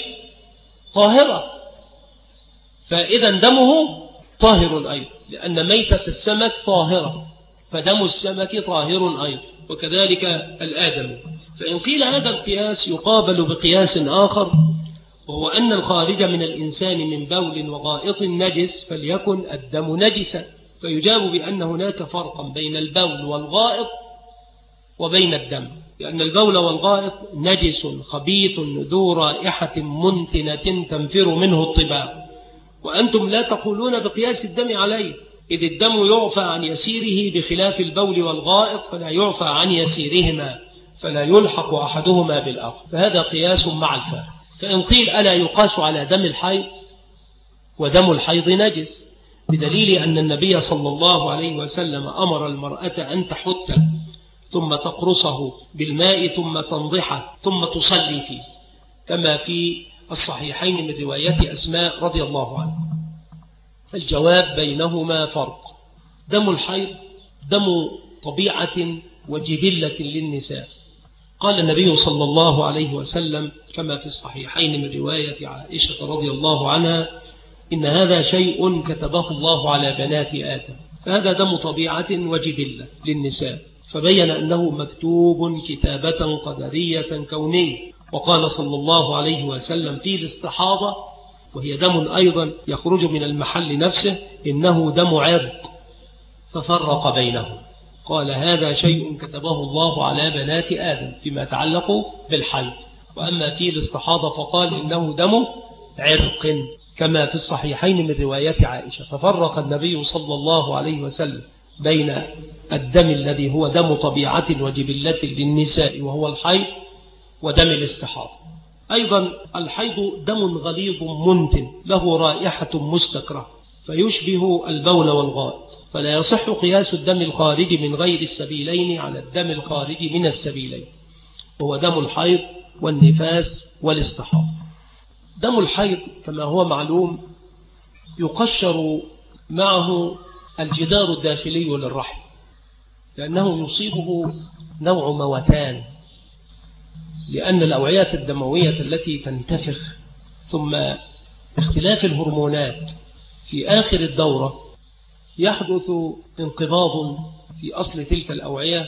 طاهرة، فإذا دمه طاهر أيضا، لأن ميتة السمك طاهرة فدم السمك طاهر أيضا، وكذلك الآدمي. فإن قيل هذا القياس يقابل بقياس آخر، وهو أن الخارج من الإنسان من بول وغائط نجس فليكن الدم نجسا، فيجاب بأن هناك فرقا بين البول والغائط وبين الدم، لأن البول والغائط نجس خبيث ذو رائحة منتنة تنفر منه الطباع، وأنتم لا تقولون بقياس الدم عليه، إذ الدم يعفى عن يسيره بخلاف البول والغائط فلا يعفى عن يسيرهما، فلا يلحق أحدهما بالآخر، فهذا قياس مع الفارق. فإن قيل ألا يقاس على دم الحيض، ودم الحيض نجس، بدليل أن النبي صلى الله عليه وسلم أمر المرأة أن تحت ثم تقرصه بالماء ثم تنضحه ثم تصلي فيه، كما في الصحيحين من رواية أسماء رضي الله عنها. الجواب بينهما فرق. دم الحيض دم طبيعة وجبلة للنساء، قال النبي صلى الله عليه وسلم كما في الصحيحين من رواية عائشة رضي الله عنها: إن هذا شيء كتبه الله على بنات آدم، فهذا دم طبيعة وجبلة للنساء، فبين أنه مكتوب كتابة قدرية كونية. وقال صلى الله عليه وسلم في الاستحاضة، وهي دم أيضا يخرج من المحل نفسه: إنه دم عرق، ففرق بينهم، قال هذا شيء كتبه الله على بنات آدم فيما يتعلق بالحيض، وأما في الاستحاضة فقال إنه دم عرق، كما في الصحيحين من رواية عائشة. ففرق النبي صلى الله عليه وسلم بين الدم الذي هو دم طبيعة وجبلة للنساء وهو الحيض، ودم الاستحاضة. أيضا الحيض دم غليظ منتن له رائحة مستكرة، فيشبه البول والغائط، فلا يصح قياس الدم الخارج من غير السبيلين على الدم الخارج من السبيلين، وهو دم الحيض والنفاس والاستحاضة. دم الحيض كما هو معلوم يقشر معه الجدار الداخلي للرحم، لأنه يصيبه نوع موتان، لأن الأوعية الدموية التي تنتفخ ثم اختلاف الهرمونات في آخر الدورة يحدث انقباض في أصل تلك الأوعية،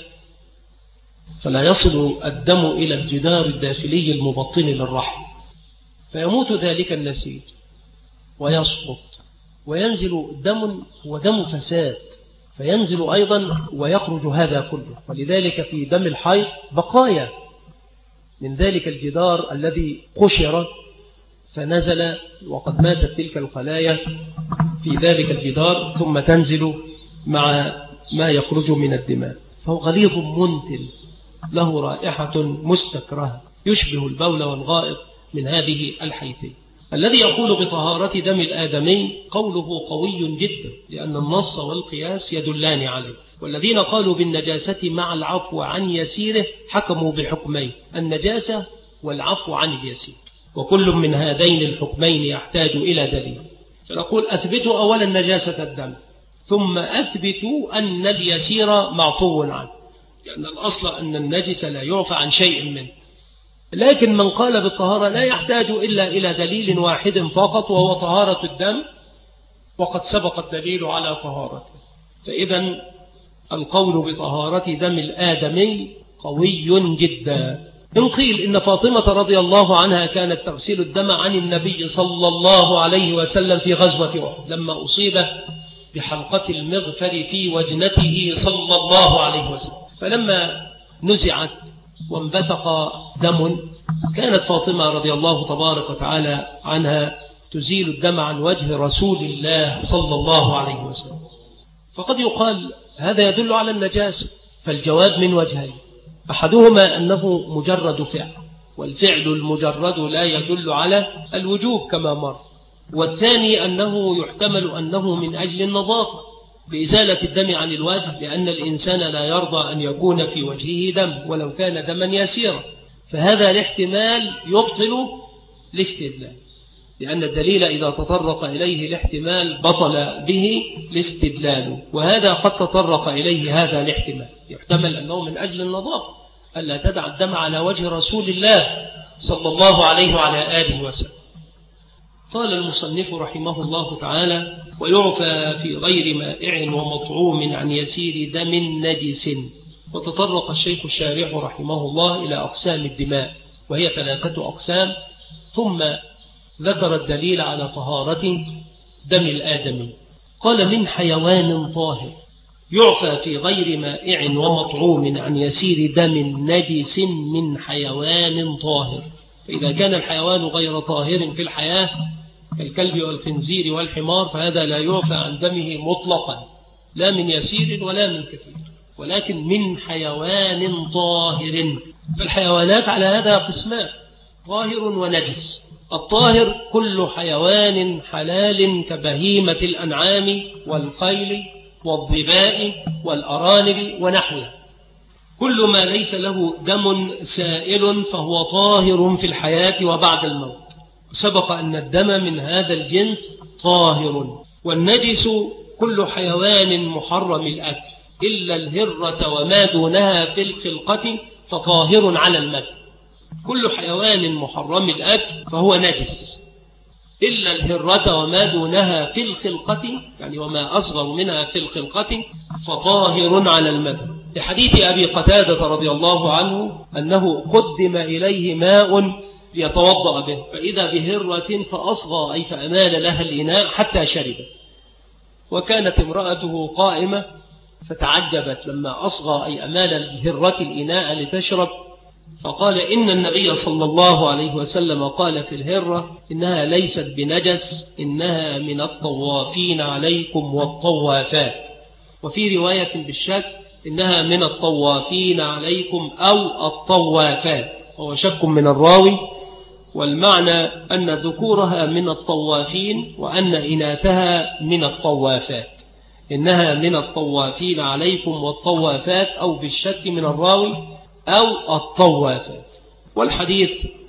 فلا يصل الدم إلى الجدار الداخلي المبطن للرحم، فيموت ذلك النسيج ويسقط، وينزل دم ودم فساد، فينزل أيضا ويخرج هذا كله. ولذلك في دم الحيض بقايا من ذلك الجدار الذي قشر فنزل وقد ماتت تلك الخلايا في ذلك الجدار، ثم تنزل مع ما يخرج من الدماء. فهو غليظ منتن له رائحة مستكرهة يشبه البول والغائط من هذه الحيثية. الذي يقول بطهارة دم الآدمي قوله قوي جدا، لأن النص والقياس يدلان عليه. والذين قالوا بالنجاسة مع العفو عن يسيره حكموا بحكمين: النجاسة والعفو عن اليسير، وكل من هذين الحكمين يحتاج إلى دليل. فنقول أثبتوا أولا نجاسة الدم، ثم أثبتوا أن اليسير معفو عنه، لأن الأصل أن النجس لا يعفى عن شيء منه. لكن من قال بالطهارة لا يحتاج إلا إلى دليل واحد فقط، وهو طهارة الدم، وقد سبق الدليل على طهارته. فإذا القول بطهارة دم الآدمي قوي جدا. إن قيل إن فاطمة رضي الله عنها كانت تغسل الدم عن النبي صلى الله عليه وسلم في غزوة أحد لما أصيب بحلقة المغفر في وجنته صلى الله عليه وسلم، فلما نزعت وانبثق دم كانت فاطمة رضي الله تبارك وتعالى عنها تزيل الدم عن وجه رسول الله صلى الله عليه وسلم. فقد يقال هذا يدل على النجاسة، فالجواب من وجهين: أحدهما أنه مجرد فعل، والفعل المجرد لا يدل على الوجوب كما مر، والثاني أنه يحتمل أنه من أجل النظافة بإزالة الدم عن الوجه، لأن الإنسان لا يرضى أن يكون في وجهه دم ولو كان دما يسيرا، فهذا الاحتمال يبطل الاستدلال، لأن الدليل إذا تطرق إليه الاحتمال بطل به الاستدلال، وهذا قد تطرق إليه هذا الاحتمال، يحتمل أنه من أجل النظافة ألا تدع الدم على وجه رسول الله صلى الله عليه وعلى آله وسلم. قال المصنف رحمه الله تعالى: ويعفى في غير مائع ومطعوم عن يسير دم نجس. وتطرق الشيخ الشارح رحمه الله إلى أقسام الدماء، وهي 3 أقسام، ثم ذكر الدليل على طهارة دم الآدمي. قال: من حيوان طاهر يعفى في غير مائع ومطعوم عن يسير دم نجس من حيوان طاهر. فإذا كان الحيوان غير طاهر في الحياة كالكلب والخنزير والحمار فهذا لا يعفى عن دمه مطلقا، لا من يسير ولا من كثير، ولكن من حيوان طاهر. فالحيوانات على هذا قسمان: طاهر ونجس. الطاهر كل حيوان حلال كبهيمة الأنعام والخيل والظباء والأرانب ونحوها، كل ما ليس له دم سائل فهو طاهر في الحياة وبعد الموت. سبق أن الدم من هذا الجنس طاهر. والنجس كل حيوان محرم الأكل إلا الهرة وما دونها في الخلقة فطاهر على المذهب. كل حيوان محرم الأكل فهو نجس إلا الهرة وما دونها في الخلقة، يعني وما أصغر منها في الخلقة، فطاهر على المذهب. لحديث أبي قتادة رضي الله عنه أنه قدم إليه ماء ليتوضأ به، فإذا بهرة فأصغى أي فأمال لها الإناء حتى شرب. وكانت امرأته قائمة فتعجبت لما أصغى أي أمال الهرة الإناء لتشرب، فقال: إن النبي صلى الله عليه وسلم قال في الهرة إنها ليست بنجس، إنها من الطوافين عليكم والطوافات. وفي رواية بالشك إنها من الطوافين عليكم أو الطوافات، وهو شك من الراوي، والمعنى أن ذكورها من الطوافين وأن إناثها من الطوافات، إنها من الطوافين عليكم والطوافات، أو بالشك من الراوي أو الطوافات. والحديث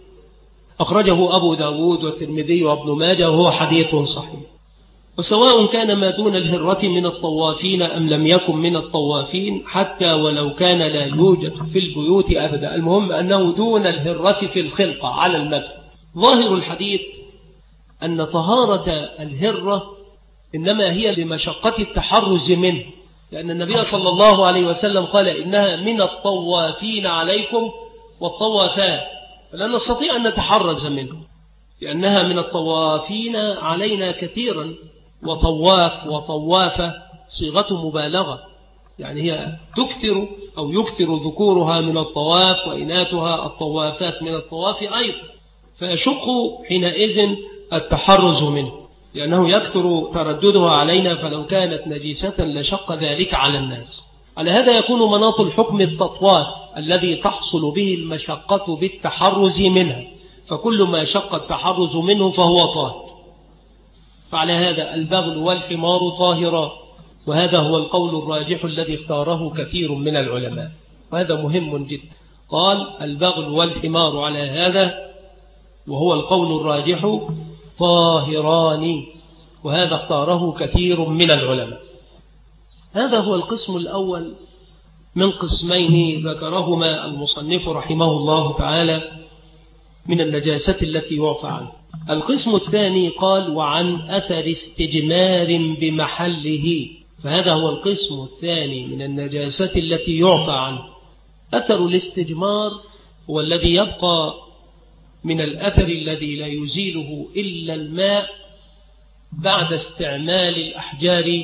أخرجه أبو داود والترمذي وابن ماجه وهو حديث صحيح. وسواء كان ما دون الهرة من الطوافين أم لم يكن من الطوافين، حتى ولو كان لا يوجد في البيوت أبدا، المهم أنه دون الهرة في الخلقة على المذهب. ظاهر الحديث أن طهارة الهرة إنما هي لمشقة التحرز منه، لأن النبي صلى الله عليه وسلم قال إنها من الطوافين عليكم والطوافات، فلا نستطيع أن نتحرز منه لأنها من الطوافين علينا كثيرا، وطواف وطوافة صيغة مبالغة، يعني هي تكثر أو يكثر ذكورها من الطواف وإناثها الطوافات من الطواف أيضا، فيشق حينئذ التحرز منه لأنه يكثر ترددها علينا، فلو كانت نجيسة لشق ذلك على الناس. على هذا يكون مناط الحكم التطواف الذي تحصل به المشقة بالتحرز منها، فكل ما شق التحرز منه فهو طاهر. فعلى هذا البغل والحمار طاهران، وهذا هو القول الراجح الذي اختاره كثير من العلماء، وهذا مهم جدا. قال البغل والحمار على هذا وهو القول الراجح طاهران، وهذا اختاره كثير من العلماء. هذا هو القسم الأول من قسمين ذكرهما المصنف رحمه الله تعالى من النجاسة التي يعفى عنها. القسم الثاني قال وعن أثر استجمار بمحله، فهذا هو القسم الثاني من النجاسة التي يعفى عنها. أثر الاستجمار هو الذي يبقى من الأثر الذي لا يزيله إلا الماء بعد استعمال الأحجار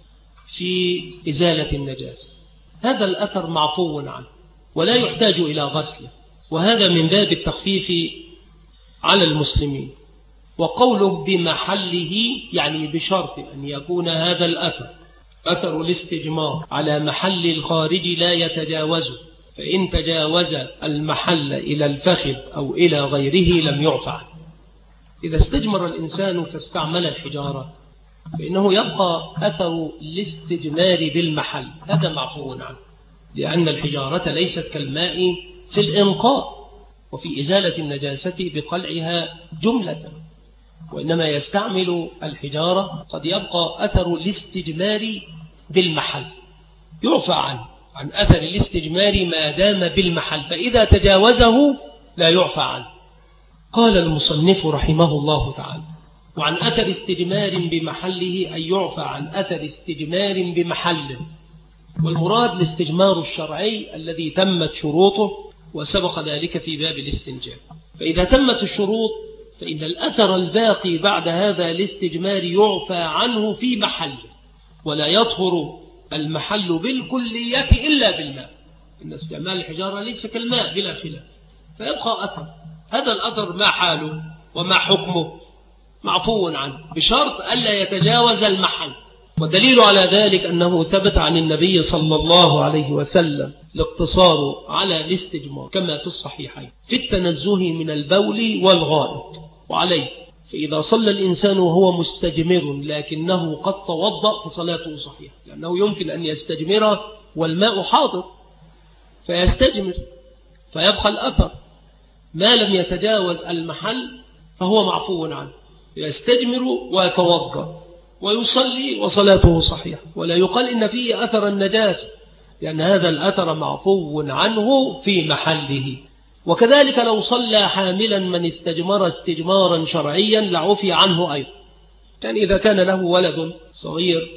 في إزالة النجاسة. هذا الأثر معفو عنه ولا يحتاج إلى غسله، وهذا من باب التخفيف على المسلمين. وقوله بمحله يعني بشرط أن يكون هذا الأثر أثر الاستجمار على محل الخارج لا يتجاوزه، فإن تجاوز المحل إلى الفخذ أو إلى غيره لم يعفى عنه. إذا استجمر الإنسان فاستعمل الحجارة فإنه يبقى أثر الاستجمار بالمحل، هذا معفو عنه، لأن الحجارة ليست كالماء في الإنقاء وفي إزالة النجاسة بقلعها جملة، وإنما يستعمل الحجارة قد يبقى أثر الاستجمار بالمحل، يعفى عن أثر الاستجمار ما دام بالمحل، فإذا تجاوزه لا يعفى عنه. قال المصنف رحمه الله تعالى وعن أثر استجمار بمحله أن يعفى عن أثر استجمار بمحله، والمراد الاستجمار الشرعي الذي تمت شروطه وسبق ذلك في باب الاستنجاء. فإذا تمت الشروط فإن الأثر الباقي بعد هذا الاستجمار يعفى عنه في محله، ولا يطهر المحل بالكلية إلا بالماء، إن استعمال الحجارة ليس كالماء بلا خلاف، فيبقى أثر. هذا الأثر ما حاله وما حكمه معفو عنه بشرط ألا يتجاوز المحل. والدليل على ذلك أنه ثبت عن النبي صلى الله عليه وسلم الاقتصار على الاستجمار كما في الصحيحين في التنزه من البول والغائط وعليه، فإذا صلى الإنسان وهو مستجمر لكنه قد توضأ فصلاته صحيحة، لأنه يمكن أن يستجمر والماء حاضر فيستجمر فيبقى الأثر، ما لم يتجاوز المحل فهو معفو عنه، يستجمر ويتوضأ ويصلي وصلاته صحيحة، ولا يقال إن فيه أثر النجاسة، لأن هذا الأثر معفو عنه في محله. وكذلك لو صلى حاملا من استجمر استجمارا شرعيا لعفي عنه أيضا، يعني إذا كان له ولد صغير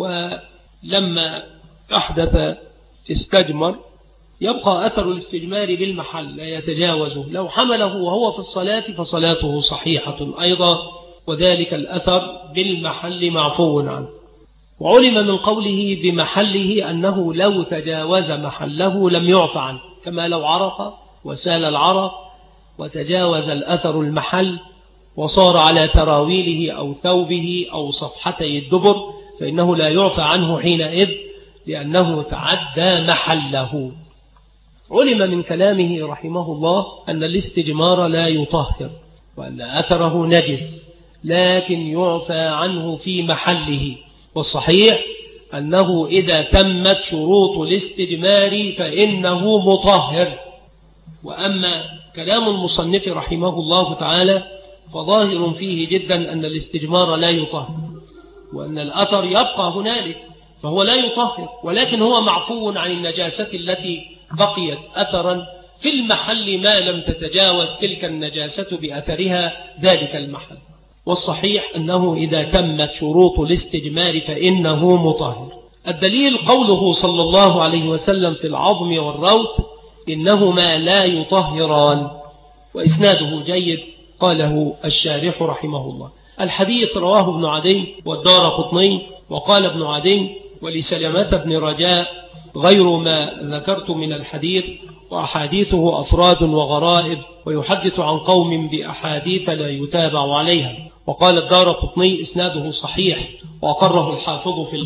ولما أحدث استجمر يبقى أثر الاستجمار بالمحل لا يتجاوزه، لو حمله وهو في الصلاة فصلاته صحيحة أيضا، وذلك الأثر بالمحل معفو عنه. وعلم من قوله بمحله أنه لو تجاوز محله لم يعفى عنه، كما لو عرق وسال العرق وتجاوز الأثر المحل وصار على تراويله أو ثوبه أو صفحتي الدبر فإنه لا يعفى عنه حينئذ لأنه تعدى محله. علم من كلامه رحمه الله أن الاستجمار لا يطهر وأن أثره نجس، لكن يعفى عنه في محله، والصحيح أنه إذا تمت شروط الاستجمار فإنه مطهر. وأما كلام المصنف رحمه الله تعالى فظاهر فيه جدا أن الاستجمار لا يطهر وأن الأثر يبقى هنالك فهو لا يطهر، ولكن هو معفو عن النجاسة التي بقيت أثرا في المحل ما لم تتجاوز تلك النجاسة بأثرها ذلك المحل. والصحيح أنه إذا تمت شروط الاستجمار فإنه مطهر. الدليل قوله صلى الله عليه وسلم في العظم والروث إنهما لا يطهران، وإسناده جيد قاله الشارح رحمه الله. الحديث رواه ابن عدي والدارقطني، وقال ابن عدي ولسلمة بن رجاء غير ما ذكرت من الحديث، وأحاديثه أفراد وغرائب، ويحدث عن قوم بأحاديث لا يتابع عليها. وقال الدارقطني إسناده صحيح، وأقره الحافظ في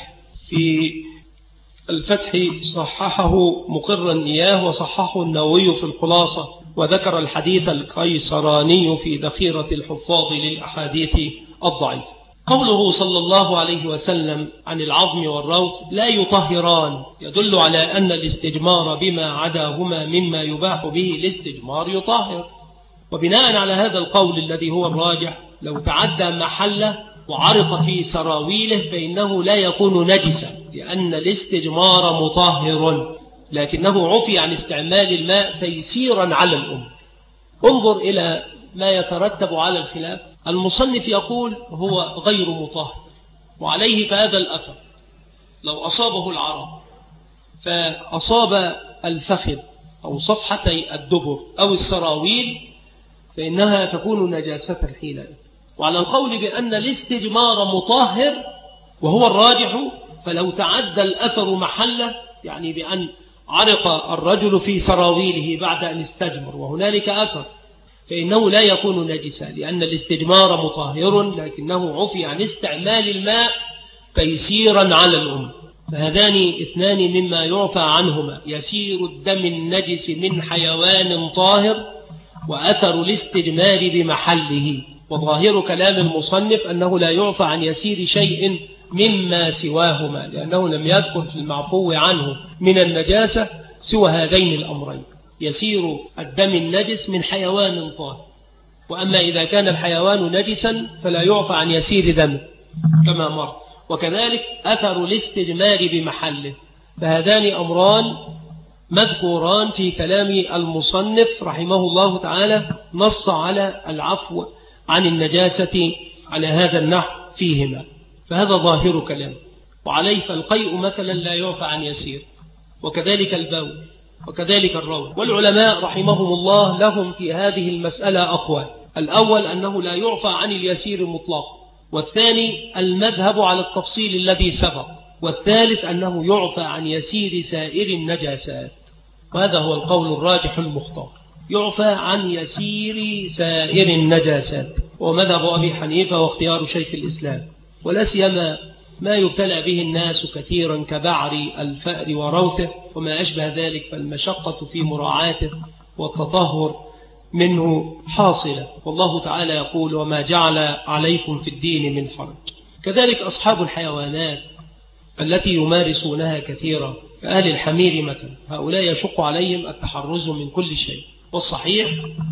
الفتح صححه مقرا إياه، وصححه النووي في الخلاصة، وذكر الحديث القيصراني في ذخيرة الحفاظ للأحاديث الضعيف. قوله صلى الله عليه وسلم عن العظم والروث لا يطهران يدل على أن الاستجمار بما عداهما مما يباح به الاستجمار يطهر. وبناء على هذا القول الذي هو الراجح، لو تعدى محله وعرق في سراويله فإنه لا يكون نجسا، لأن الاستجمار مطهر، لكنه عفي عن استعمال الماء تيسيرا على الأمة. انظر إلى ما يترتب على الخلاف. المصنف يقول هو غير مطهر، وعليه فهذا الأثر لو أصابه العرق فأصاب الفخذ أو صفحتي الدبر أو السراويل فإنها تكون نجاسة حينئذ. وعلى القول بأن الاستجمار مطهر وهو الراجح، فلو تعدى الأثر محله، يعني بأن عرق الرجل في سراويله بعد أن استجمر وهنالك أثر، فإنه لا يكون نجسا، لأن الاستجمار مطهر لكنه عفي عن استعمال الماء تيسيرا على الأمة. فهذان اثنان مما يعفى عنهما: يسير الدم النجس من حيوان طاهر، وأثر الاستجمار بمحله. وظاهر كلام المصنف أنه لا يعفى عن يسير شيء مما سواهما، لأنه لم يذكر في المعفو عنه من النجاسة سوى هذين الأمرين: يسير الدم النجس من حيوان طاهر. وأما إذا كان الحيوان نجسا فلا يعفى عن يسير دم كما مر. وكذلك أثر الاستجمار بمحله. فهذان أمران مذكوران في كلام المصنف رحمه الله تعالى، نص على العفو عن النجاسة على هذا النحو فيهما. فهذا ظاهر كلام. وعليه فالقيء مثلا لا يعفى عن يسير، وكذلك البول، وكذلك الروث. والعلماء رحمهم الله لهم في هذه المسألة أقوال: الأول أنه لا يعفى عن اليسير مطلقا، والثاني المذهب على التفصيل الذي سبق، والثالث أنه يعفى عن يسير سائر النجاسات. وهذا هو القول الراجح المختار: يعفى عن يسير سائر النجاسات، ومذهب أبي حنيفة واختيار شيخ الإسلام. ولا سيما ما يبتلى به الناس كثيرا كبعر الفأر وروثه وما أشبه ذلك، فالمشقة في مراعاته والتطهر منه حاصلة. والله تعالى يقول: وما جعل عليكم في الدين من حرج. كذلك أصحاب الحيوانات التي يمارسونها كثيرا كأهل الحمير مثلا، هؤلاء يشق عليهم التحرز من كل شيء. والصحيح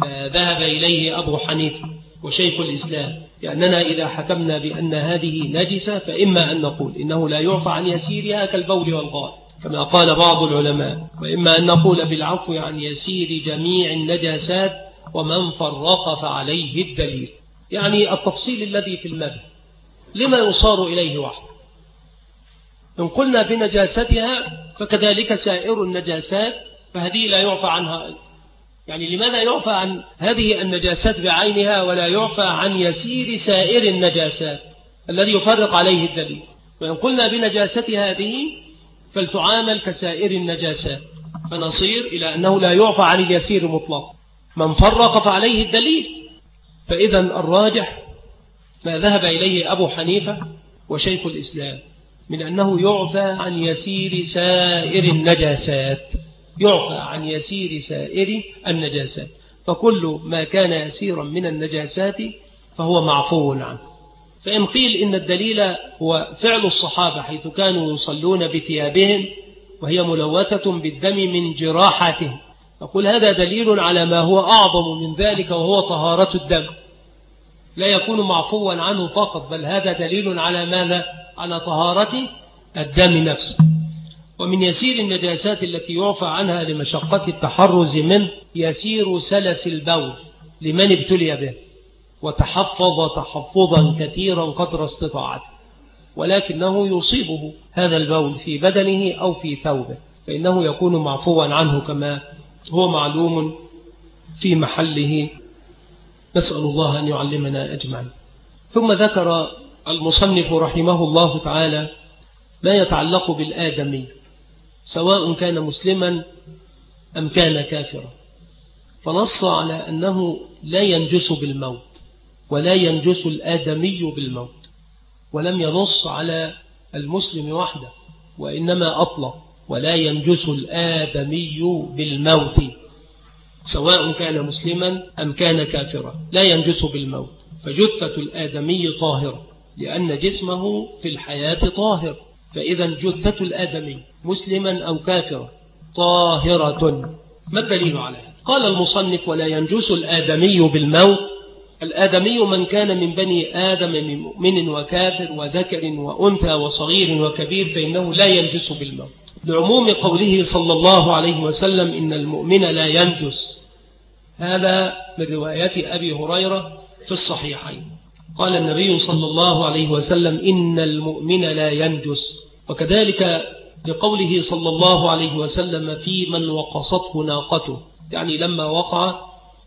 ذهب إليه أبو حنيفة وشيخ الإسلام، لأننا إذا حكمنا بأن هذه نجسة فإما أن نقول إنه لا يعفى عن يسيرها كالبول والغائط كما قال بعض العلماء، وإما أن نقول بالعفو عن يسير جميع النجاسات، ومن فرق فعليه الدليل. يعني التفصيل الذي في المذهب لما يصار إليه وحده. إن قلنا بنجاستها فكذلك سائر النجاسات، فهذه لا يعفى عنها أيضا. يعني لماذا يعفى عن هذه النجاسات بعينها ولا يعفى عن يسير سائر النجاسات الذي يفرق عليه الدليل؟ وإن قلنا بنجاسة هذه فلتعامل كسائر النجاسات، فنصير إلى أنه لا يعفى عن اليسير مطلقا، من فرق فعليه الدليل. فإذا الراجح ما ذهب إليه أبو حنيفة وشيخ الإسلام من أنه يعفى عن يسير سائر النجاسات، يعفى عن يسير سائر النجاسات. فكل ما كان يسيرا من النجاسات فهو معفو عنه. فإن قيل إن الدليل هو فعل الصحابة حيث كانوا يصلون بثيابهم وهي ملوثة بالدم من جراحاتهم، نقول هذا دليل على ما هو أعظم من ذلك، وهو طهارة الدم، لا يكون معفوا عنه فقط، بل هذا دليل على ماذا؟ على طهارة الدم نفسه. ومن يسير النجاسات التي يعفى عنها لمشقة التحرز منه يسير سلس البول لمن ابتلي به وتحفظ تحفظا كثيرا قدر استطاعته، ولكنه يصيبه هذا البول في بدنه أو في ثوبه، فإنه يكون معفوا عنه كما هو معلوم في محله. نسأل الله أن يعلمنا أجمعين. ثم ذكر المصنف رحمه الله تعالى ما يتعلق بالآدمي سواء كان مسلما أم كان كافرا، فنص على أنه لا ينجس بالموت ولا ينجس الآدمي بالموت، ولم ينص على المسلم وحده، وإنما أطلق ولا ينجس الآدمي بالموت سواء كان مسلما أم كان كافرا، لا ينجس بالموت. فجثة الآدمي طاهرة لأن جسمه في الحياة طاهر، فإذا جثة الآدمي مسلما أو كافرا طاهرة. ما الدليل على هذا؟ قال المصنف ولا ينجس الآدمي بالموت. الآدمي من كان من بني آدم من مؤمن وكافر وذكر وأنثى وصغير وكبير فإنه لا ينجس بالموت، لعموم قوله صلى الله عليه وسلم إن المؤمن لا ينجس. هذا من رواية أبي هريرة في الصحيحين، قال النبي صلى الله عليه وسلم إن المؤمن لا ينجس. وكذلك لقوله صلى الله عليه وسلم في من وقصته ناقته، يعني لما وقع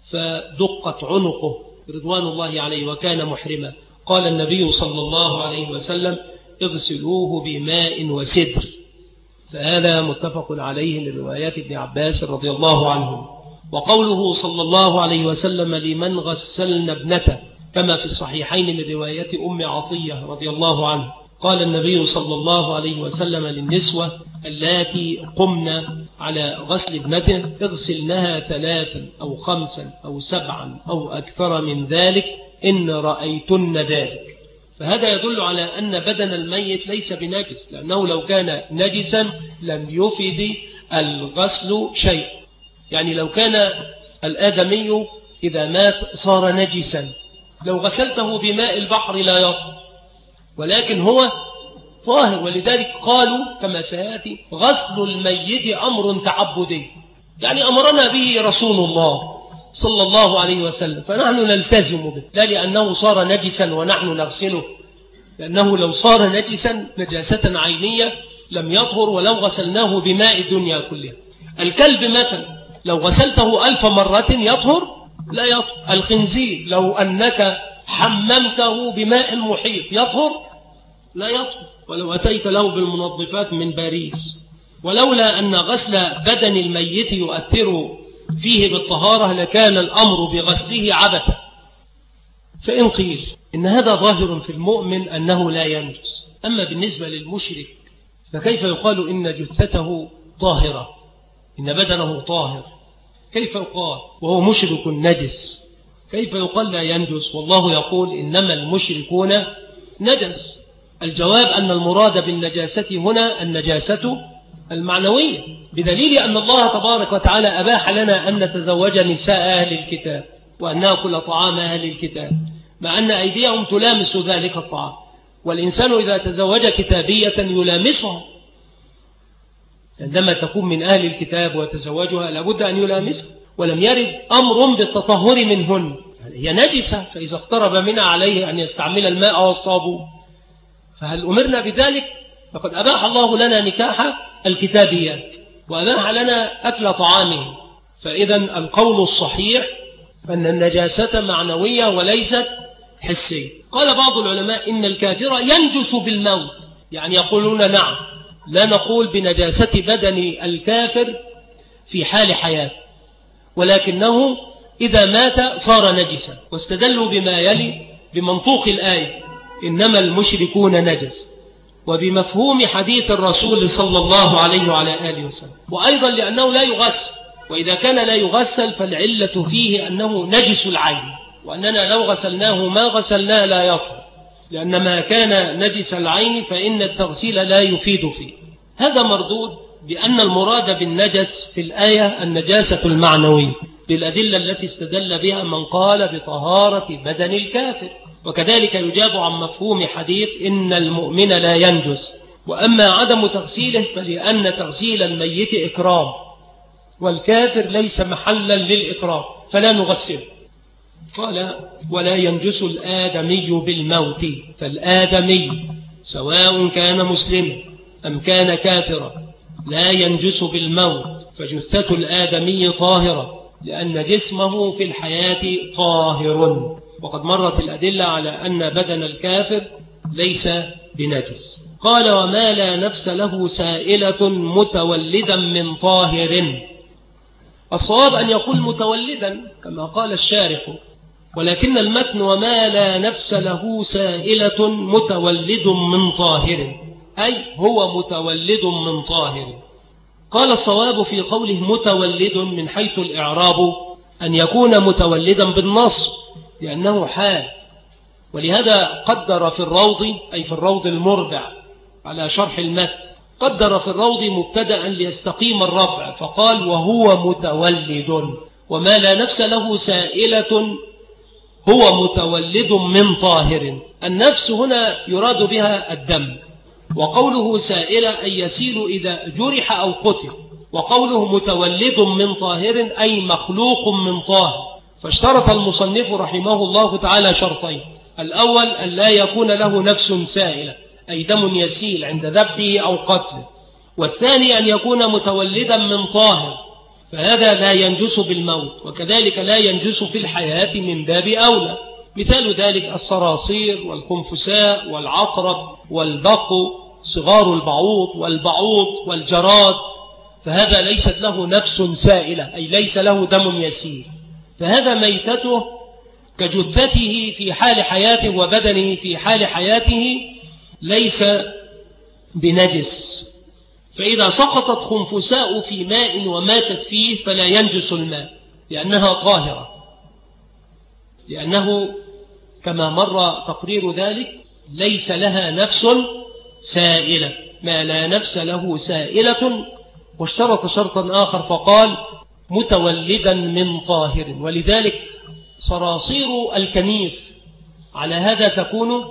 فدقت عنقه رضوان الله عليه وكان محرما، قال النبي صلى الله عليه وسلم اغسلوه بماء وسدر. فهذا متفق عليه من روايات ابن عباس رضي الله عنه. وقوله صلى الله عليه وسلم لمن غسلن ابنته كما في الصحيحين من رواية أم عطية رضي الله عنه، قال النبي صلى الله عليه وسلم للنسوة اللاتي قمن على غسل ابنته اغسلنها 3 أو 5 أو 7 أو أكثر من ذلك إن رأيتن ذلك. فهذا يدل على أن بدن الميت ليس بنجس، لأنه لو كان نجسا لم يفيد الغسل شيء. يعني لو كان الآدمي إذا مات صار نجسا، لو غسلته بماء البحر لا يطهر، ولكن هو طاهر. ولذلك قالوا كما سيأتي غسل الميت أمر تعبدي، يعني أمرنا به رسول الله صلى الله عليه وسلم، فنحن نلتزم به، لا لأنه صار نجسا ونحن نغسله، لأنه لو صار نجسا نجاسة عينية لم يطهر ولو غسلناه بماء الدنيا كلها. الكلب مثلا لو غسلته 1000 مرة يطهر؟ لا يطهر. الخنزير لو أنك حممته بماء محيط يطهر؟ لا يطهر، ولو أتيت له بالمنظفات من باريس. ولولا أن غسل بدن الميت يؤثر فيه بالطهارة لكان الأمر بغسله عبثا. فإن قيل إن هذا ظاهر في المؤمن أنه لا ينجس، أما بالنسبة للمشرك فكيف يقال إن جثته طاهرة، إن بدنه طاهر؟ كيف يقال وهو مشرك نجس؟ كيف يقال لا ينجس والله يقول إنما المشركون نجس؟ الجواب أن المراد بالنجاسة هنا النجاسة المعنوية، بدليل أن الله تبارك وتعالى أباح لنا أن نتزوج نساء أهل الكتاب وأن نأكل طعام أهل الكتاب، مع أن أيديهم تلامس ذلك الطعام، والإنسان إذا تزوج كتابية يلامسها، عندما تكون من أهل الكتاب وتزوجها لابد أن يلامسها، ولم يرد أمر بالتطهر منهن، هي نجسة، فإذا اقترب منها عليه أن يستعمل الماء والصابون. فهل أمرنا بذلك؟ فقد أباح الله لنا نكاح الكتابيات وأباح لنا أكل طعامه. فإذا القول الصحيح أن النجاسة معنوية وليست حسية. قال بعض العلماء إن الكافر ينجس بالموت، يعني يقولون نعم لا نقول بنجاسة بدن الكافر في حال حياته، ولكنه إذا مات صار نجسا، واستدلوا بما يلي بمنطوق الآية إنما المشركون نجس، وبمفهوم حديث الرسول صلى الله عليه وعلى آله وسلم، وأيضا لأنه لا يغسل، وإذا كان لا يغسل فالعلة فيه أنه نجس العين، وأننا لو غسلناه ما غسلناه لا يطهر، لأن ما كان نجس العين فإن التغسيل لا يفيد فيه. هذا مردود بأن المراد بالنجس في الآية النجاسة المعنوية بالأدلة التي استدل بها من قال بطهارة بدن الكافر، وكذلك يجاب عن مفهوم حديث إن المؤمن لا ينجس. وأما عدم تغسيله فلأن تغسيل الميت إكرام، والكافر ليس محلا للإكرام فلا نغسله. قال ولا ينجس الآدمي بالموت، فالآدمي سواء كان مسلما أم كان كافرا لا ينجس بالموت، فجثة الآدمي طاهرة لأن جسمه في الحياة طاهر. وقد مرت الأدلة على أن بدن الكافر ليس بنجس. قال وما لا نفس له سائلة متولدا من طاهر. الصواب أن يقول متولدا كما قال الشارح، ولكن المتن وما لا نفس له سائلة متولد من طاهر، أي هو متولد من طاهر. قال الصواب في قوله متولد من حيث الإعراب أن يكون متولدا بالنصب لأنه حال، ولهذا قدر في الروض أي في الروض المربع على شرح المتن قدر في الروض مبتدأ ليستقيم الرفع فقال وهو متولد. وما لا نفس له سائلة هو متولد من طاهر. النفس هنا يراد بها الدم، وقوله سائلة أي يسيل إذا جرح أو قتل، وقوله متولد من طاهر أي مخلوق من طاهر. فاشترط المصنف رحمه الله تعالى شرطين: الأول أن لا يكون له نفس سائلة أي دم يسيل عند ذبحه أو قتله، والثاني أن يكون متولدا من طاهر، فهذا لا ينجس بالموت، وكذلك لا ينجس في الحياة من باب أولى. مثال ذلك الصراصير والخنفساء والعقرب والبق صغار البعوض والبعوض والجراد، فهذا ليست له نفس سائلة أي ليس له دم يسيل، فهذا ميتته كجثته في حال حياته وبدنه في حال حياته ليس بنجس. فإذا سقطت خنفساء في ماء وماتت فيه فلا ينجس الماء لأنها طاهرة، لأنه كما مر تقرير ذلك ليس لها نفس سائلة، ما لا نفس له سائلة. واشترط شرطا آخر فقال متولدا من طاهر، ولذلك صراصير الكنيف على هذا تكون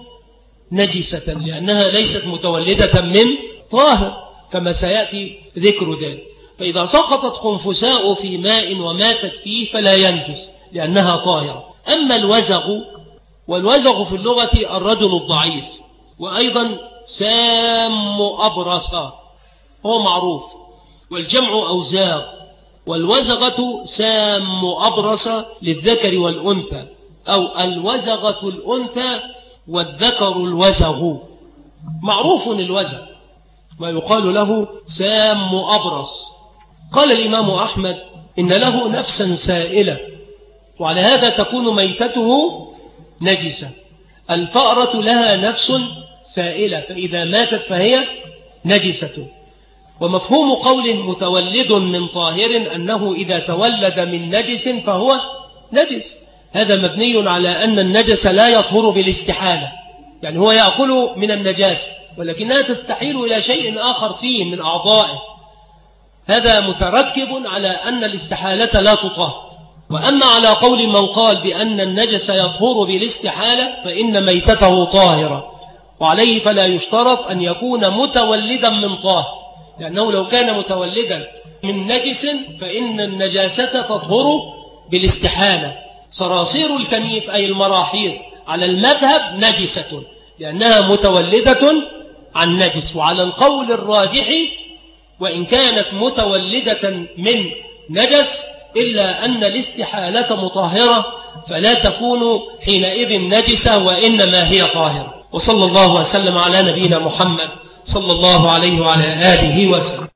نجسة لأنها ليست متولدة من طاهر كما سيأتي ذكر ذلك. فإذا سقطت خنفساء في ماء وماتت فيه فلا ينجس لأنها طاهرة. أما الوزغ، والوزغ في اللغة الرجل الضعيف، وأيضا سام أبرص هو معروف، والجمع أوزاغ، والوزغة سام أبرص للذكر والأنثى، أو الوزغة الأنثى والذكر الوزغ. معروف الوزغ ما يقال له سام أبرص. قال الإمام أحمد إن له نفسا سائلة، وعلى هذا تكون ميتته نجسة. الفأرة لها نفس سائلة فإذا ماتت فهي نجسة. ومفهوم قول متولد من طاهر أنه إذا تولد من نجس فهو نجس، هذا مبني على أن النجس لا يطهر بالاستحالة، يعني هو يأكل من النجاسة ولكنها تستحيل إلى شيء آخر فيه من أعضائه، هذا متركب على أن الاستحالة لا تطهر. وأما على قول من قال بأن النجس يطهر بالاستحالة فإن ميتته طاهرة، وعليه فلا يشترط أن يكون متولدا من طاهر، لأنه لو كان متولدا من نجس فإن النجاسة تطهر بالاستحالة. صراصير الكنيف أي المراحيض على المذهب نجسة لأنها متولدة عن نجس، وعلى القول الراجح وإن كانت متولدة من نجس إلا أن الاستحالة مطهرة فلا تكون حينئذ نجسة وإنما هي طاهرة. وصلى الله وسلم على نبينا محمد صلى الله عليه وعلى آله وسلم.